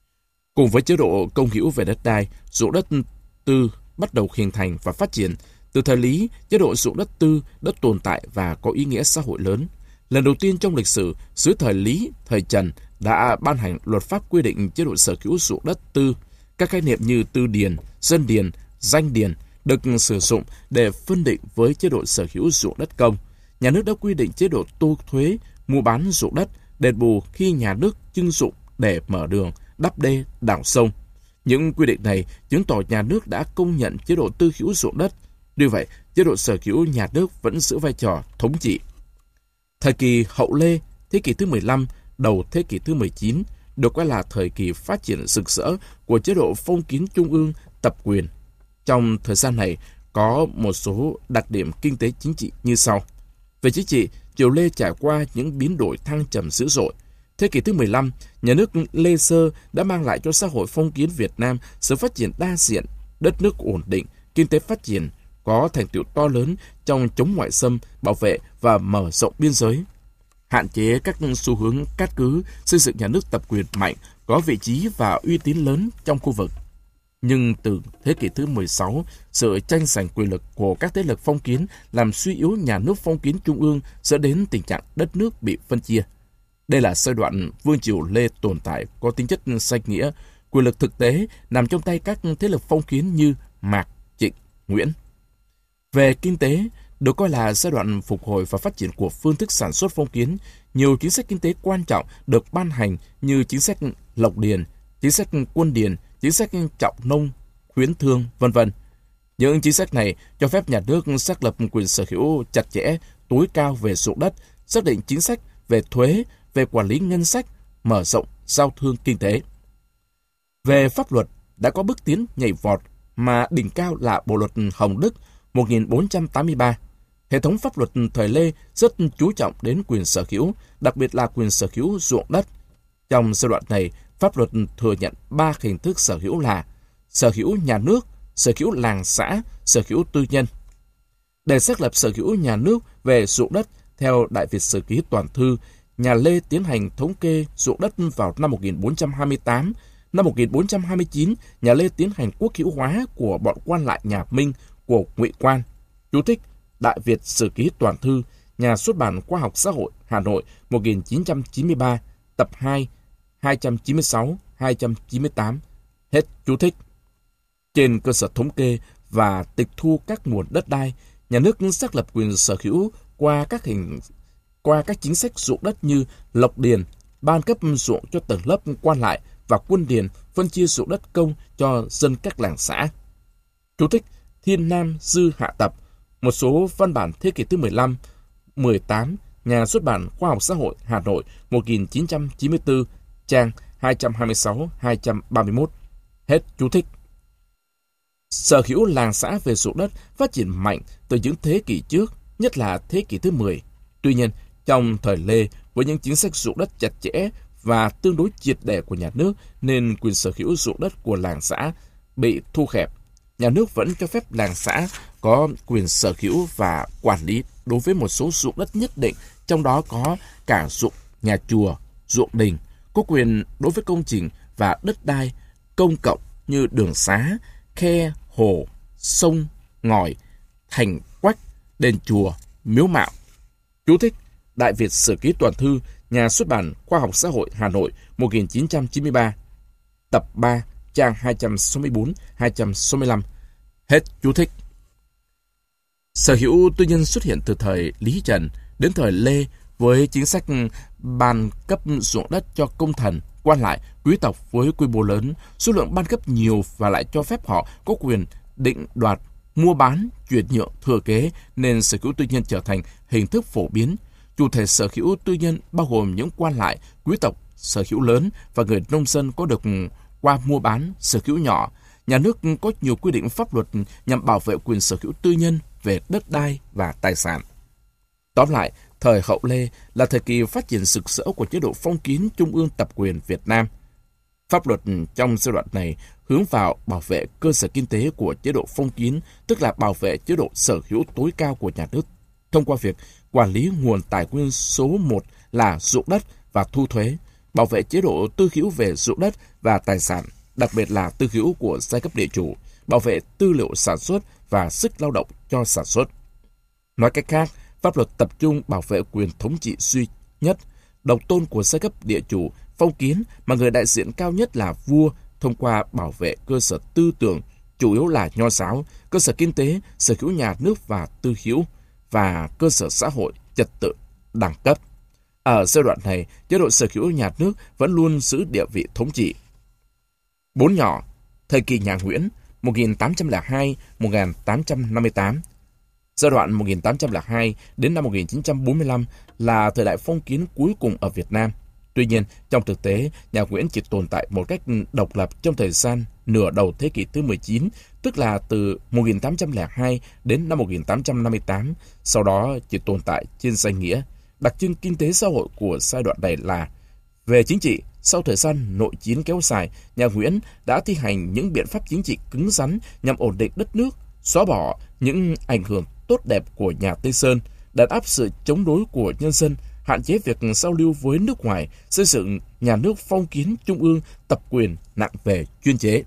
Cùng với chế độ công hữu về đất đai, ruộng đất tư bắt đầu hình thành và phát triển. Từ thời Lý, chế độ ruộng đất tư đã tồn tại và có ý nghĩa xã hội lớn. Lần đầu tiên trong lịch sử, dưới thời Lý, thời Trần đã ban hành luật pháp quy định chế độ sở hữu ruộng đất tư. Các khái niệm như tư điền, dân điền, danh điền được sử dụng để phân định với chế độ sở hữu ruộng đất công. Nhà nước đã quy định chế độ thu thuế, mua bán ruộng đất, đền bù khi nhà nước trưng dụng để mở đường, đắp đê, đào sông. Những quy định này chứng tỏ nhà nước đã công nhận chế độ tư hữu ruộng đất. Tuy vậy, chế độ sở hữu nhà nước vẫn giữ vai trò thống trị. Thời kỳ hậu Lê, thế kỷ thứ 15, đầu thế kỷ thứ 19, được coi là thời kỳ phát triển rực rỡ của chế độ phong kiến trung ương tập quyền. Trong thời gian này, có một số đặc điểm kinh tế chính trị như sau. Về chính trị, triều Lê trải qua những biến đổi thăng trầm dữ dội. Thế kỷ thứ 15, nhà nước Lê Sơ đã mang lại cho xã hội phong kiến Việt Nam sự phát triển đa diện, đất nước ổn định, kinh tế phát triển, có thành tựu to lớn trong chống ngoại xâm, bảo vệ và mở rộng biên giới. Hạn chế các xu hướng cát cứ, xây dựng nhà nước tập quyền mạnh, có vị trí và uy tín lớn trong khu vực. Nhưng từ thế kỷ thứ 16, sự tranh giành quyền lực của các thế lực phong kiến làm suy yếu nhà nước phong kiến trung ương, dẫn đến tình trạng đất nước bị phân chia. Đây là giai đoạn vương triều Lê tồn tại có tính chất danh nghĩa, quyền lực thực tế nằm trong tay các thế lực phong kiến như Mạc, Trịnh, Nguyễn. Về kinh tế, được coi là giai đoạn phục hồi và phát triển của phương thức sản xuất phong kiến, nhiều chính sách kinh tế quan trọng được ban hành như chính sách lộc điền, chính sách quân điền, chính sách trọng nông, khuyến thương, v.v. Những chính sách này cho phép nhà nước xác lập quyền sở hữu chặt chẽ, tối cao về ruộng đất, xác định chính sách về thuế, về quản lý ngân sách, mở rộng giao thương kinh tế. Về pháp luật, đã có bước tiến nhảy vọt mà đỉnh cao là Bộ luật Hồng Đức 1483. Hệ thống pháp luật thời Lê rất chú trọng đến quyền sở hữu, đặc biệt là quyền sở hữu ruộng đất. Trong giai đoạn này, pháp luật thừa nhận 3 hình thức sở hữu là sở hữu nhà nước, sở hữu làng xã, sở hữu tư nhân. Để xác lập sở hữu nhà nước về ruộng đất, theo Đại Việt Sử Ký Toàn Thư, nhà Lê tiến hành thống kê ruộng đất vào năm 1428. Năm 1429, nhà Lê tiến hành quốc hữu hóa của bọn quan lại nhà Minh của Ngụy Quan. Chú thích: Đại Việt Sử Ký Toàn Thư, Nhà xuất bản Khoa học Xã hội, Hà Nội, 1993, tập 2, 296-298. Hết chú thích. Trên cơ sở thống kê và tịch thu các nguồn đất đai, nhà nước xác lập quyền sở hữu qua các chính sách ruộng đất như lộc điền, ban cấp ruộng cho tầng lớp quan lại và quân điền, phân chia ruộng đất công cho dân các làng xã. Chú thích: Thiên Nam Dư Hạ Tập, một số văn bản thế kỷ thứ 15, 18, Nhà xuất bản Khoa học Xã hội Hà Nội 1994, trang 226-231. Hết chú thích. Sở hữu làng xã về ruộng đất phát triển mạnh từ những thế kỷ trước, nhất là thế kỷ thứ 10. Tuy nhiên, trong thời Lê, với những chính sách ruộng đất chặt chẽ và tương đối triệt để của nhà nước, nên quyền sở hữu ruộng đất của làng xã bị thu hẹp. Nhà nước vẫn cho phép làng xã có quyền sở hữu và quản lý đối với một số ruộng đất nhất định, trong đó có cả ruộng nhà chùa, ruộng đình, có quyền đối với công trình và đất đai công cộng như đường xá, khe, hồ, sông, ngòi, thành quách, đền chùa, miếu mạo. Chú thích: Đại Việt Sử Ký Toàn Thư, Nhà xuất bản Khoa học Xã hội Hà Nội 1993, tập 3, trang 264-265. Hết chú thích. Sở hữu tư nhân xuất hiện từ thời Lý Trần đến thời Lê với chính sách ban cấp ruộng đất cho công thần, quan lại, quý tộc với quy mô lớn, số lượng ban cấp nhiều và lại cho phép họ có quyền định đoạt, mua bán, chuyển nhượng, thừa kế, nên sở hữu tư nhân trở thành hình thức phổ biến. Chủ thể sở hữu tư nhân bao gồm những quan lại, quý tộc sở hữu lớn và người nông dân có được qua mua bán, sở hữu nhỏ. Nhà nước có nhiều quy định pháp luật nhằm bảo vệ quyền sở hữu tư nhân về đất đai và tài sản. Tóm lại, thời hậu Lê là thời kỳ phát triển rực rỡ của chế độ phong kiến trung ương tập quyền Việt Nam. Pháp luật trong giai đoạn này hướng vào bảo vệ cơ sở kinh tế của chế độ phong kiến, tức là bảo vệ chế độ sở hữu tối cao của nhà nước, thông qua việc quản lý nguồn tài nguyên số 1 là ruộng đất và thu thuế, bảo vệ chế độ tư hữu về ruộng đất và tài sản, đặc biệt là tư hữu của giai cấp địa chủ, bảo vệ tư liệu sản xuất và sức lao động cho sản xuất. Nói cách khác, pháp luật tập trung bảo vệ quyền thống trị duy nhất, độc tôn của giai cấp địa chủ, phong kiến mà người đại diện cao nhất là vua, thông qua bảo vệ cơ sở tư tưởng, chủ yếu là nho giáo, cơ sở kinh tế, sở hữu nhà nước và tư hữu, và cơ sở xã hội, trật tự, đẳng cấp. Ở giai đoạn này, chế độ sở hữu nhà nước vẫn luôn giữ địa vị thống trị. 4 nhỏ, thời kỳ nhà Nguyễn 1802-1858. Giai đoạn 1802 đến năm 1945 là thời đại phong kiến cuối cùng ở Việt Nam. Tuy nhiên, trong thực tế, nhà Nguyễn chỉ tồn tại một cách độc lập trong thời gian nửa đầu thế kỷ thứ 19, tức là từ 1802 đến năm 1858, sau đó chỉ tồn tại trên danh nghĩa. Đặc trưng kinh tế xã hội của giai đoạn này là: về chính trị, sau thời gian nội chiến kéo dài, nhà Nguyễn đã thi hành những biện pháp chính trị cứng rắn nhằm ổn định đất nước, xóa bỏ những ảnh hưởng tốt đẹp của nhà Tây Sơn, đàn áp sự chống đối của nhân dân, hạn chế việc giao lưu với nước ngoài, xây dựng nhà nước phong kiến trung ương tập quyền nặng về chuyên chế.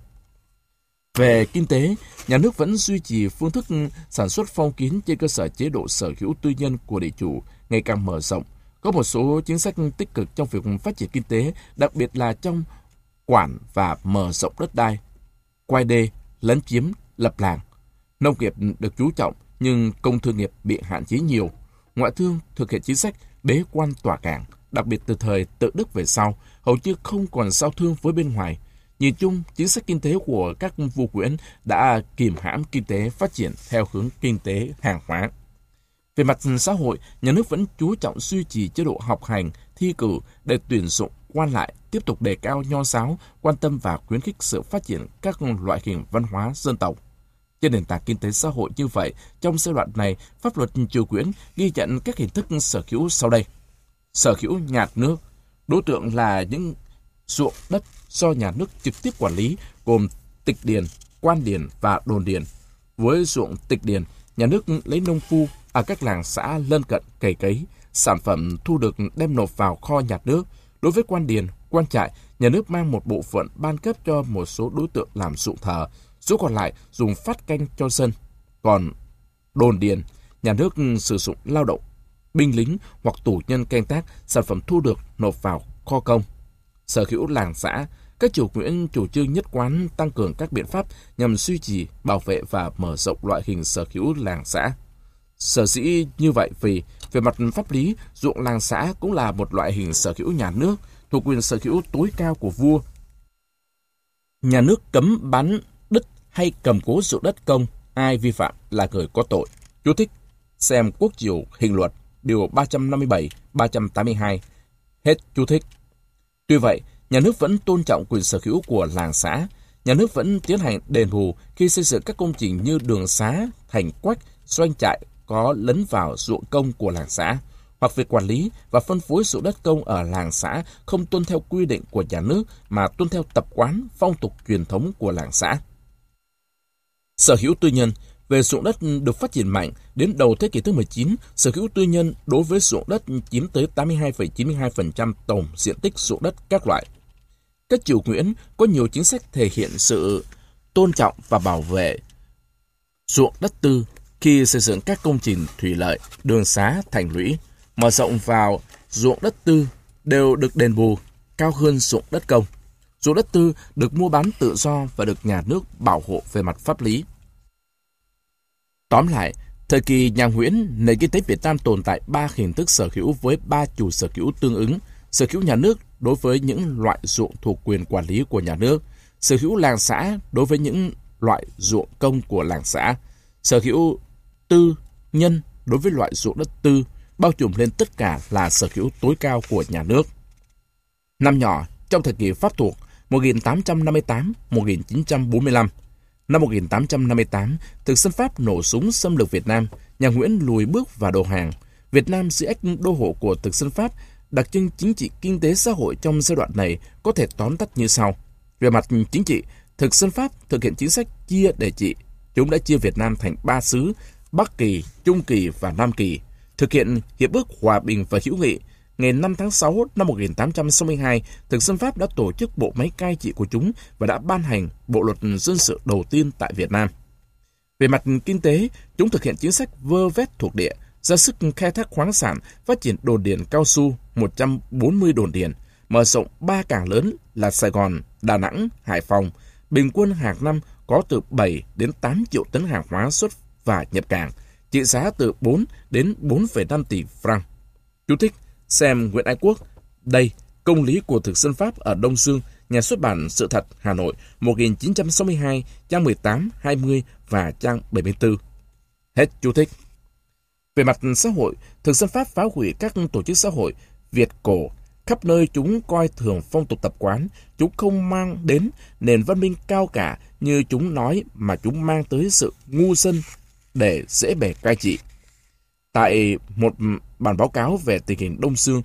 Về kinh tế, nhà nước vẫn duy trì phương thức sản xuất phong kiến trên cơ sở chế độ sở hữu tư nhân của địa chủ ngày càng mở rộng. Có một số chính sách tích cực trong việc phát triển kinh tế, đặc biệt là trong quản và mở rộng đất đai, quai đê, lấn chiếm, lập làng. Nông nghiệp được chú trọng nhưng công thương nghiệp bị hạn chế nhiều. Ngoại thương thực hiện chính sách bế quan tỏa cảng, đặc biệt từ thời Tự Đức về sau, hầu như không còn giao thương với bên ngoài. Nhìn chung, chính sách kinh tế của các vua Nguyễn đã kìm hãm kinh tế phát triển theo hướng kinh tế hàng hóa. Về mặt xã hội, nhà nước vẫn chú trọng duy trì chế độ học hành, thi cử để tuyển dụng quan lại, tiếp tục đề cao nho giáo, quan tâm và khuyến khích sự phát triển các loại hình văn hóa dân tộc. Trên nền tảng kinh tế xã hội như vậy, trong giai đoạn này, pháp luật triều Nguyễn ghi nhận các hình thức sở hữu sau đây. Sở hữu nhà nước, đối tượng là những ruộng đất do nhà nước trực tiếp quản lý, gồm tịch điền, quan điền và đồn điền. Với ruộng tịch điền, nhà nước lấy nông phu ở các làng xã lân cận cày cấy, sản phẩm thu được đem nộp vào kho nhà nước. Đối với quan điền, quan trại, nhà nước mang một bộ phận ban cấp cho một số đối tượng làm ruộng thờ, số còn lại dùng phát canh cho dân. Còn đồn điền, nhà nước sử dụng lao động, binh lính hoặc tù nhân canh tác, sản phẩm thu được nộp vào kho công. Sở hữu làng xã, các triều Nguyễn chủ trương nhất quán tăng cường các biện pháp nhằm duy trì, bảo vệ và mở rộng loại hình sở hữu làng xã. Sở dĩ như vậy vì về mặt pháp lý, ruộng làng xã cũng là một loại hình sở hữu nhà nước, thuộc quyền sở hữu tối cao của vua. Nhà nước cấm bán đứt hay cầm cố ruộng đất công, ai vi phạm là người có tội. Chú thích xem Quốc Triều Hình Luật, điều 357, 382. Hết chú thích. Tuy vậy, nhà nước vẫn tôn trọng quyền sở hữu của làng xã. Nhà nước vẫn tiến hành đền bù khi xây dựng các công trình như đường xá, thành quách, doanh trại có lấn vào ruộng công của làng xã, hoặc việc quản lý và phân phối ruộng đất công ở làng xã không tuân theo quy định của nhà nước mà tuân theo tập quán, phong tục truyền thống của làng xã. Sở hữu tư nhân về ruộng đất được phát triển mạnh. Đến đầu thế kỷ thứ 19, sở hữu tư nhân đối với ruộng đất chiếm tới 82,92% tổng diện tích ruộng đất các loại. Các triều Nguyễn có nhiều chính sách thể hiện sự tôn trọng và bảo vệ ruộng đất tư khi xây dựng các công trình thủy lợi, đường xá, thành lũy. Mở rộng vào ruộng đất tư đều được đền bù cao hơn ruộng đất công. Ruộng đất tư được mua bán tự do và được nhà nước bảo hộ về mặt pháp lý. Tóm lại, thời kỳ nhà Nguyễn, nền kinh tế Việt Nam tồn tại 3 hình thức sở hữu với 3 chủ sở hữu tương ứng. Sở hữu nhà nước đối với những loại ruộng thuộc quyền quản lý của nhà nước, sở hữu làng xã đối với những loại ruộng công của làng xã, sở hữu tư nhân đối với loại ruộng đất tư, bao trùm lên tất cả là sở hữu tối cao của nhà nước. Năm nhỏ trong thời kỳ Pháp thuộc 1858-1945. Năm 1858, thực dân Pháp nổ súng xâm lược Việt Nam, nhà Nguyễn lùi bước vào đầu hàng. Việt Nam dưới ách đô hộ của thực dân Pháp, đặc trưng chính trị kinh tế xã hội trong giai đoạn này có thể tóm tắt như sau. Về mặt chính trị, thực dân Pháp thực hiện chính sách chia để trị. Chúng đã chia Việt Nam thành 3 xứ, Bắc Kỳ, Trung Kỳ và Nam Kỳ. Thực hiện hiệp ước hòa bình và hữu nghị, ngày 5 tháng 6 năm 1862, thực dân Pháp đã tổ chức bộ máy cai trị của chúng và đã ban hành bộ luật dân sự đầu tiên tại Việt Nam. Về mặt kinh tế, chúng thực hiện chính sách vơ vét thuộc địa, ra sức khai thác khoáng sản, phát triển đồn điền cao su 140 đồn điền, mở rộng 3 cảng lớn là Sài Gòn, Đà Nẵng, Hải Phòng. Bình quân hàng năm có từ 7 đến 8 triệu tấn hàng hóa xuất và nhập cảng, trị giá từ 4 đến 4,5 tỷ franc. Chú thích xem Nguyễn Ái Quốc, đây, Công lý của thực dân Pháp ở Đông Dương, nhà xuất bản Sự thật, Hà Nội, 1962, trang 18, 20 và trang 74. Hết chú thích. Về mặt xã hội, thực dân Pháp phá hủy các tổ chức xã hội Việt cổ. Khắp nơi chúng coi thường phong tục tập quán, chúng không mang đến nền văn minh cao cả như chúng nói mà chúng mang tới sự ngu dân để dễ bề cai trị. Tại một bản báo cáo về tình hình Đông Dương,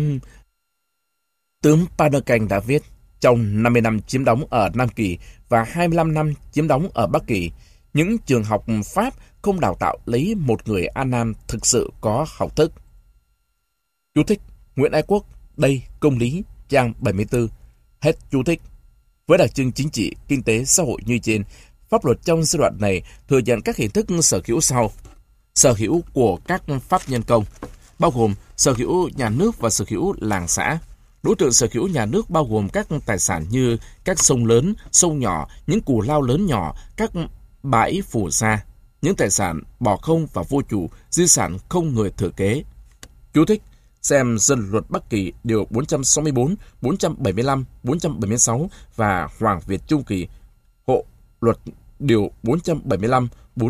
tướng Padercanh đã viết, trong 50 năm chiếm đóng ở Nam Kỳ và 25 năm chiếm đóng ở Bắc Kỳ, những trường học Pháp không đào tạo lấy một người An Nam thực sự có học thức. Chú thích Nguyễn Ái Quốc, đây, Công lý, trang 74. Hết chú thích. Với đặc trưng chính trị, kinh tế, xã hội như trên, pháp luật trong giai đoạn này thừa nhận các hình thức sở hữu sau. Sở hữu của các pháp nhân công, bao gồm sở hữu nhà nước và sở hữu làng xã. Đối tượng sở hữu nhà nước bao gồm các tài sản như các sông lớn, sông nhỏ, những cù lao lớn nhỏ, các bãi phù sa, những tài sản bỏ không và vô chủ, di sản không người thừa kế. Chú thích xem Dân luật Bắc Kỳ điều 464, 475, 476 và Hoàng Việt Trung Kỳ hộ luật điều 475,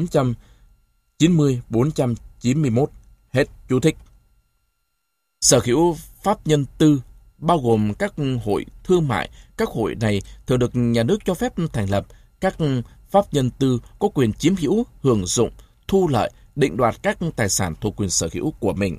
490, 491. Hết chú thích. Sở hữu pháp nhân tư bao gồm các hội thương mại. Các hội này thường được nhà nước cho phép thành lập. Các pháp nhân tư có quyền chiếm hữu, hưởng dụng, thu lợi, định đoạt các tài sản thuộc quyền sở hữu của mình.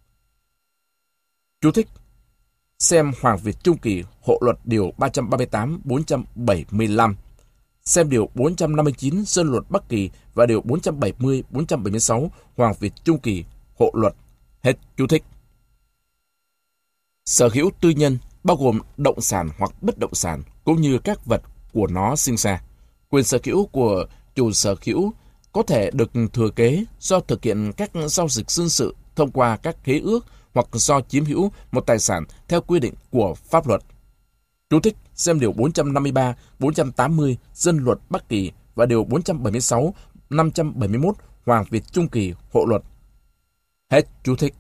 Chú thích xem Hoàng Việt Trung Kỳ hộ luật điều 338-475, xem điều 459 Dân luật Bắc Kỳ và điều 470-476 Hoàng Việt Trung Kỳ hộ luật. Hết chú thích. Sở hữu tư nhân bao gồm động sản hoặc bất động sản cũng như các vật của nó sinh ra. Quyền sở hữu của chủ sở hữu có thể được thừa kế do thực hiện các giao dịch dân sự thông qua các khế ước hoặc do chiếm hữu một tài sản theo quy định của pháp luật. Chú thích xem điều 453, 480 Dân luật Bắc Kỳ và điều 476, 571 Hoàng Việt Trung Kỳ hộ luật. Hết chú thích.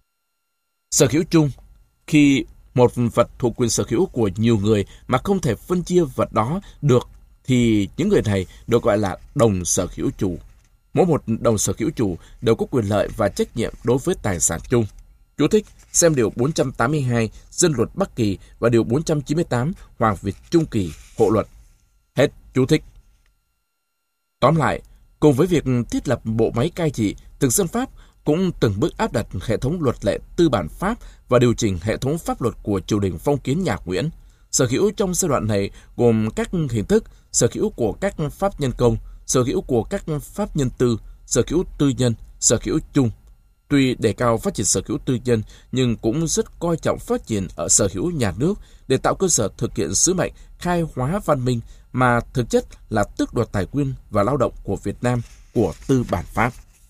Sở hữu chung. Khi một vật thuộc quyền sở hữu của nhiều người mà không thể phân chia vật đó được, thì những người này được gọi là đồng sở hữu chủ. Mỗi một đồng sở hữu chủ đều có quyền lợi và trách nhiệm đối với tài sản chung. Chú thích xem điều 482 Dân luật Bắc Kỳ và điều 498 Hoàng Việt Trung Kỳ Hộ luật. Hết chú thích. Tóm lại, cùng với việc thiết lập bộ máy cai trị, thực dân Pháp cũng từng bước áp đặt hệ thống luật lệ tư bản Pháp và điều chỉnh hệ thống pháp luật của triều đình phong kiến nhà Nguyễn. Sở hữu trong giai đoạn này gồm các hình thức: sở hữu của các pháp nhân công, sở hữu của các pháp nhân tư, sở hữu tư nhân, sở hữu chung. Tuy đề cao phát triển sở hữu tư nhân, nhưng cũng rất coi trọng phát triển ở sở hữu nhà nước để tạo cơ sở thực hiện sứ mệnh khai hóa văn minh, mà thực chất là tước đoạt tài nguyên và lao động của Việt Nam của tư bản Pháp.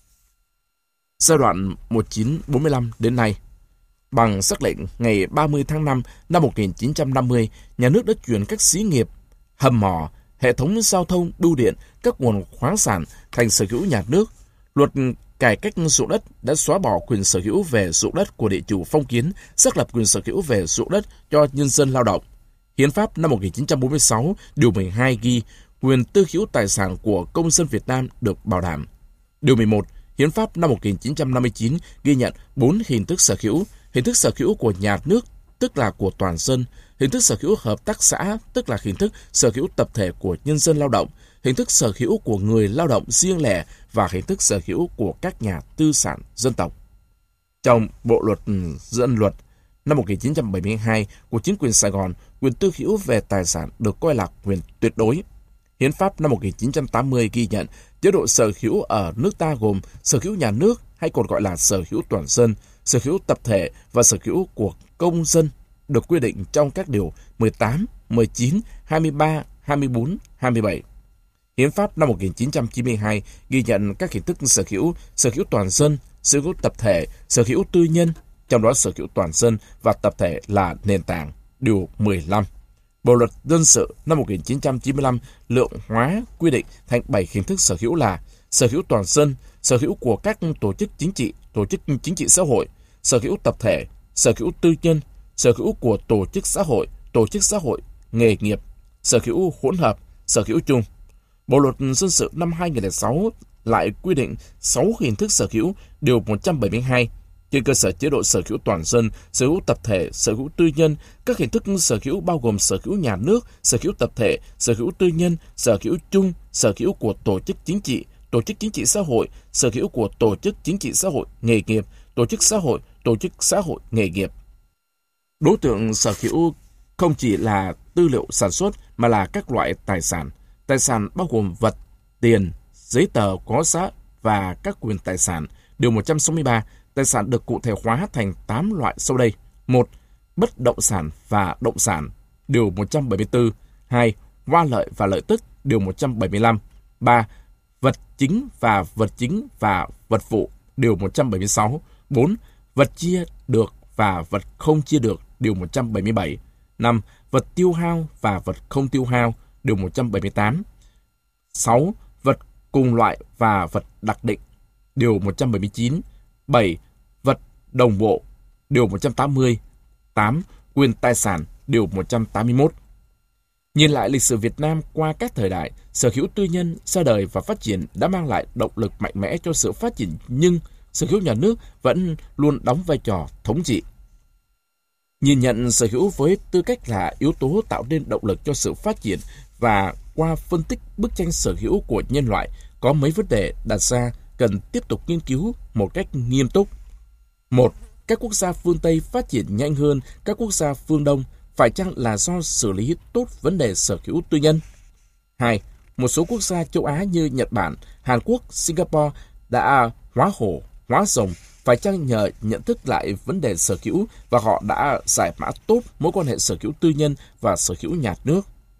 Giai đoạn 1945 đến nay, bằng sắc lệnh ngày 30 tháng 5 năm 1950, nhà nước đã chuyển các xí nghiệp, hầm mỏ, hệ thống giao thông, bưu điện, các nguồn khoáng sản thành sở hữu nhà nước. Luật cải cách ruộng đất đã xóa bỏ quyền sở hữu về ruộng đất của địa chủ phong kiến, xác lập quyền sở hữu về ruộng đất cho nhân dân lao động. Hiến pháp năm 1946, điều 12 ghi quyền tư hữu tài sản của công dân Việt Nam được bảo đảm. Điều 11, Hiến pháp năm 1959 ghi nhận 4 hình thức sở hữu: hình thức sở hữu của nhà nước, tức là của toàn dân; hình thức sở hữu hợp tác xã, tức là hình thức sở hữu tập thể của nhân dân lao động; hình thức sở hữu của người lao động riêng lẻ; và hình thức sở hữu của các nhà tư sản dân tộc. Trong Bộ luật Dân luật năm 1972 của chính quyền Sài Gòn, quyền tư hữu về tài sản được coi là quyền tuyệt đối. Hiến pháp năm 1980 ghi nhận chế độ sở hữu ở nước ta gồm sở hữu nhà nước, hay còn gọi là sở hữu toàn dân, sở hữu tập thể và sở hữu của công dân, được quy định trong các điều 18, 19, 23, 24, 27. Hiến pháp năm 1992 ghi nhận các hình thức sở hữu toàn dân, sở hữu tập thể, sở hữu tư nhân, trong đó sở hữu toàn dân và tập thể là nền tảng, điều 15. Bộ luật dân sự năm 1995 lượng hóa quy định thành 7 hình thức sở hữu là sở hữu toàn dân, sở hữu của các tổ chức chính trị xã hội, sở hữu tập thể, sở hữu tư nhân, sở hữu của tổ chức xã hội, nghề nghiệp, sở hữu hỗn hợp, sở hữu chung. Bộ luật dân sự năm 2006 lại quy định 6 hình thức sở hữu, điều 172. Trên cơ sở chế độ sở hữu toàn dân, sở hữu tập thể, sở hữu tư nhân, các hình thức sở hữu bao gồm sở hữu nhà nước, sở hữu tập thể, sở hữu tư nhân, sở hữu chung, sở hữu của tổ chức chính trị xã hội, sở hữu của tổ chức chính trị xã hội, nghề nghiệp, tổ chức xã hội, nghề nghiệp. Đối tượng sở hữu không chỉ là tư liệu sản xuất mà là các loại tài sản. Tài sản bao gồm vật, tiền, giấy tờ có giá và các quyền tài sản. Điều 163, tài sản được cụ thể hóa thành 8 loại sau đây. 1. Bất động sản và động sản. Điều 174. 2. Hoa lợi và lợi tức. Điều 175. 3. Vật chính và vật phụ. Điều 176. 4. Vật chia được và vật không chia được. Điều 177. 5. Vật tiêu hao và vật không tiêu hao. Điều 178. 6. Vật cùng loại và vật đặc định. Điều 179. 7. Vật đồng bộ. Điều 180. 8. Quyền tài sản. Điều 181. Nhìn lại lịch sử Việt Nam qua các thời đại, sở hữu tư nhân ra đời và phát triển đã mang lại động lực mạnh mẽ cho sự phát triển, nhưng sở hữu nhà nước vẫn luôn đóng vai trò thống trị. Nhìn nhận sở hữu với tư cách là yếu tố tạo nên động lực cho sự phát triển, và qua phân tích bức tranh sở hữu của nhân loại, có mấy vấn đề đặt ra cần tiếp tục nghiên cứu một cách nghiêm túc. 1. Các quốc gia phương Tây phát triển nhanh hơn các quốc gia phương Đông, phải chăng là do xử lý tốt vấn đề sở hữu tư nhân? 2. Một số quốc gia châu Á như Nhật Bản, Hàn Quốc, Singapore đã hóa hổ, hóa rồng, phải chăng nhờ nhận thức lại vấn đề sở hữu và họ đã giải mã tốt mối quan hệ sở hữu tư nhân và sở hữu nhà nước?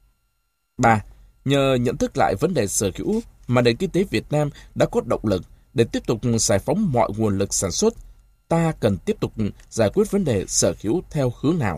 3. Nhờ nhận thức lại vấn đề sở hữu mà nền kinh tế Việt Nam đã có động lực để tiếp tục giải phóng mọi nguồn lực sản xuất. Ta cần tiếp tục giải quyết vấn đề sở hữu theo hướng nào?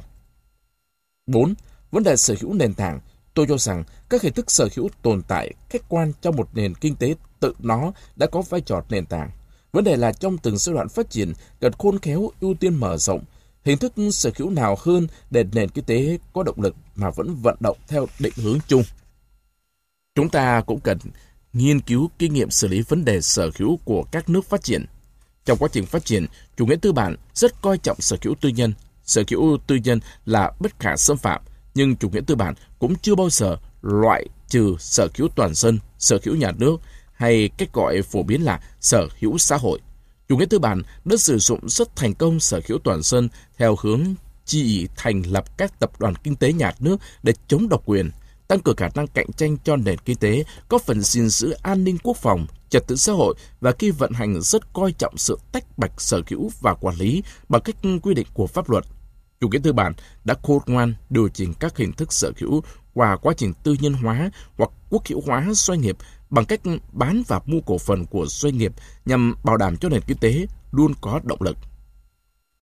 4. Vấn đề sở hữu nền tảng. Tôi cho rằng các hình thức sở hữu tồn tại khách quan trong một nền kinh tế tự nó đã có vai trò nền tảng. Vấn đề là trong từng giai đoạn phát triển cần khôn khéo ưu tiên mở rộng hình thức sở hữu nào hơn để nền kinh tế có động lực mà vẫn vận động theo định hướng chung. Chúng ta cũng cần nghiên cứu kinh nghiệm xử lý vấn đề sở hữu của các nước phát triển. Trong quá trình phát triển, chủ nghĩa tư bản rất coi trọng sở hữu tư nhân. Sở hữu tư nhân là bất khả xâm phạm, nhưng chủ nghĩa tư bản cũng chưa bao giờ loại trừ sở hữu toàn dân, sở hữu nhà nước hay cách gọi phổ biến là sở hữu xã hội. Chủ nghĩa tư bản đã sử dụng rất thành công sở hữu toàn dân theo hướng chỉ thành lập các tập đoàn kinh tế nhà nước để chống độc quyền, tăng cường khả năng cạnh tranh cho nền kinh tế, có phần gìn giữ an ninh quốc phòng, trật tự xã hội và khi vận hành rất coi trọng sự tách bạch sở hữu và quản lý bằng cách quy định của pháp luật. Chủ nghĩa tư bản đã khôn ngoan điều chỉnh các hình thức sở hữu qua quá trình tư nhân hóa hoặc quốc hữu hóa doanh nghiệp bằng cách bán và mua cổ phần của doanh nghiệp nhằm bảo đảm cho nền kinh tế luôn có động lực.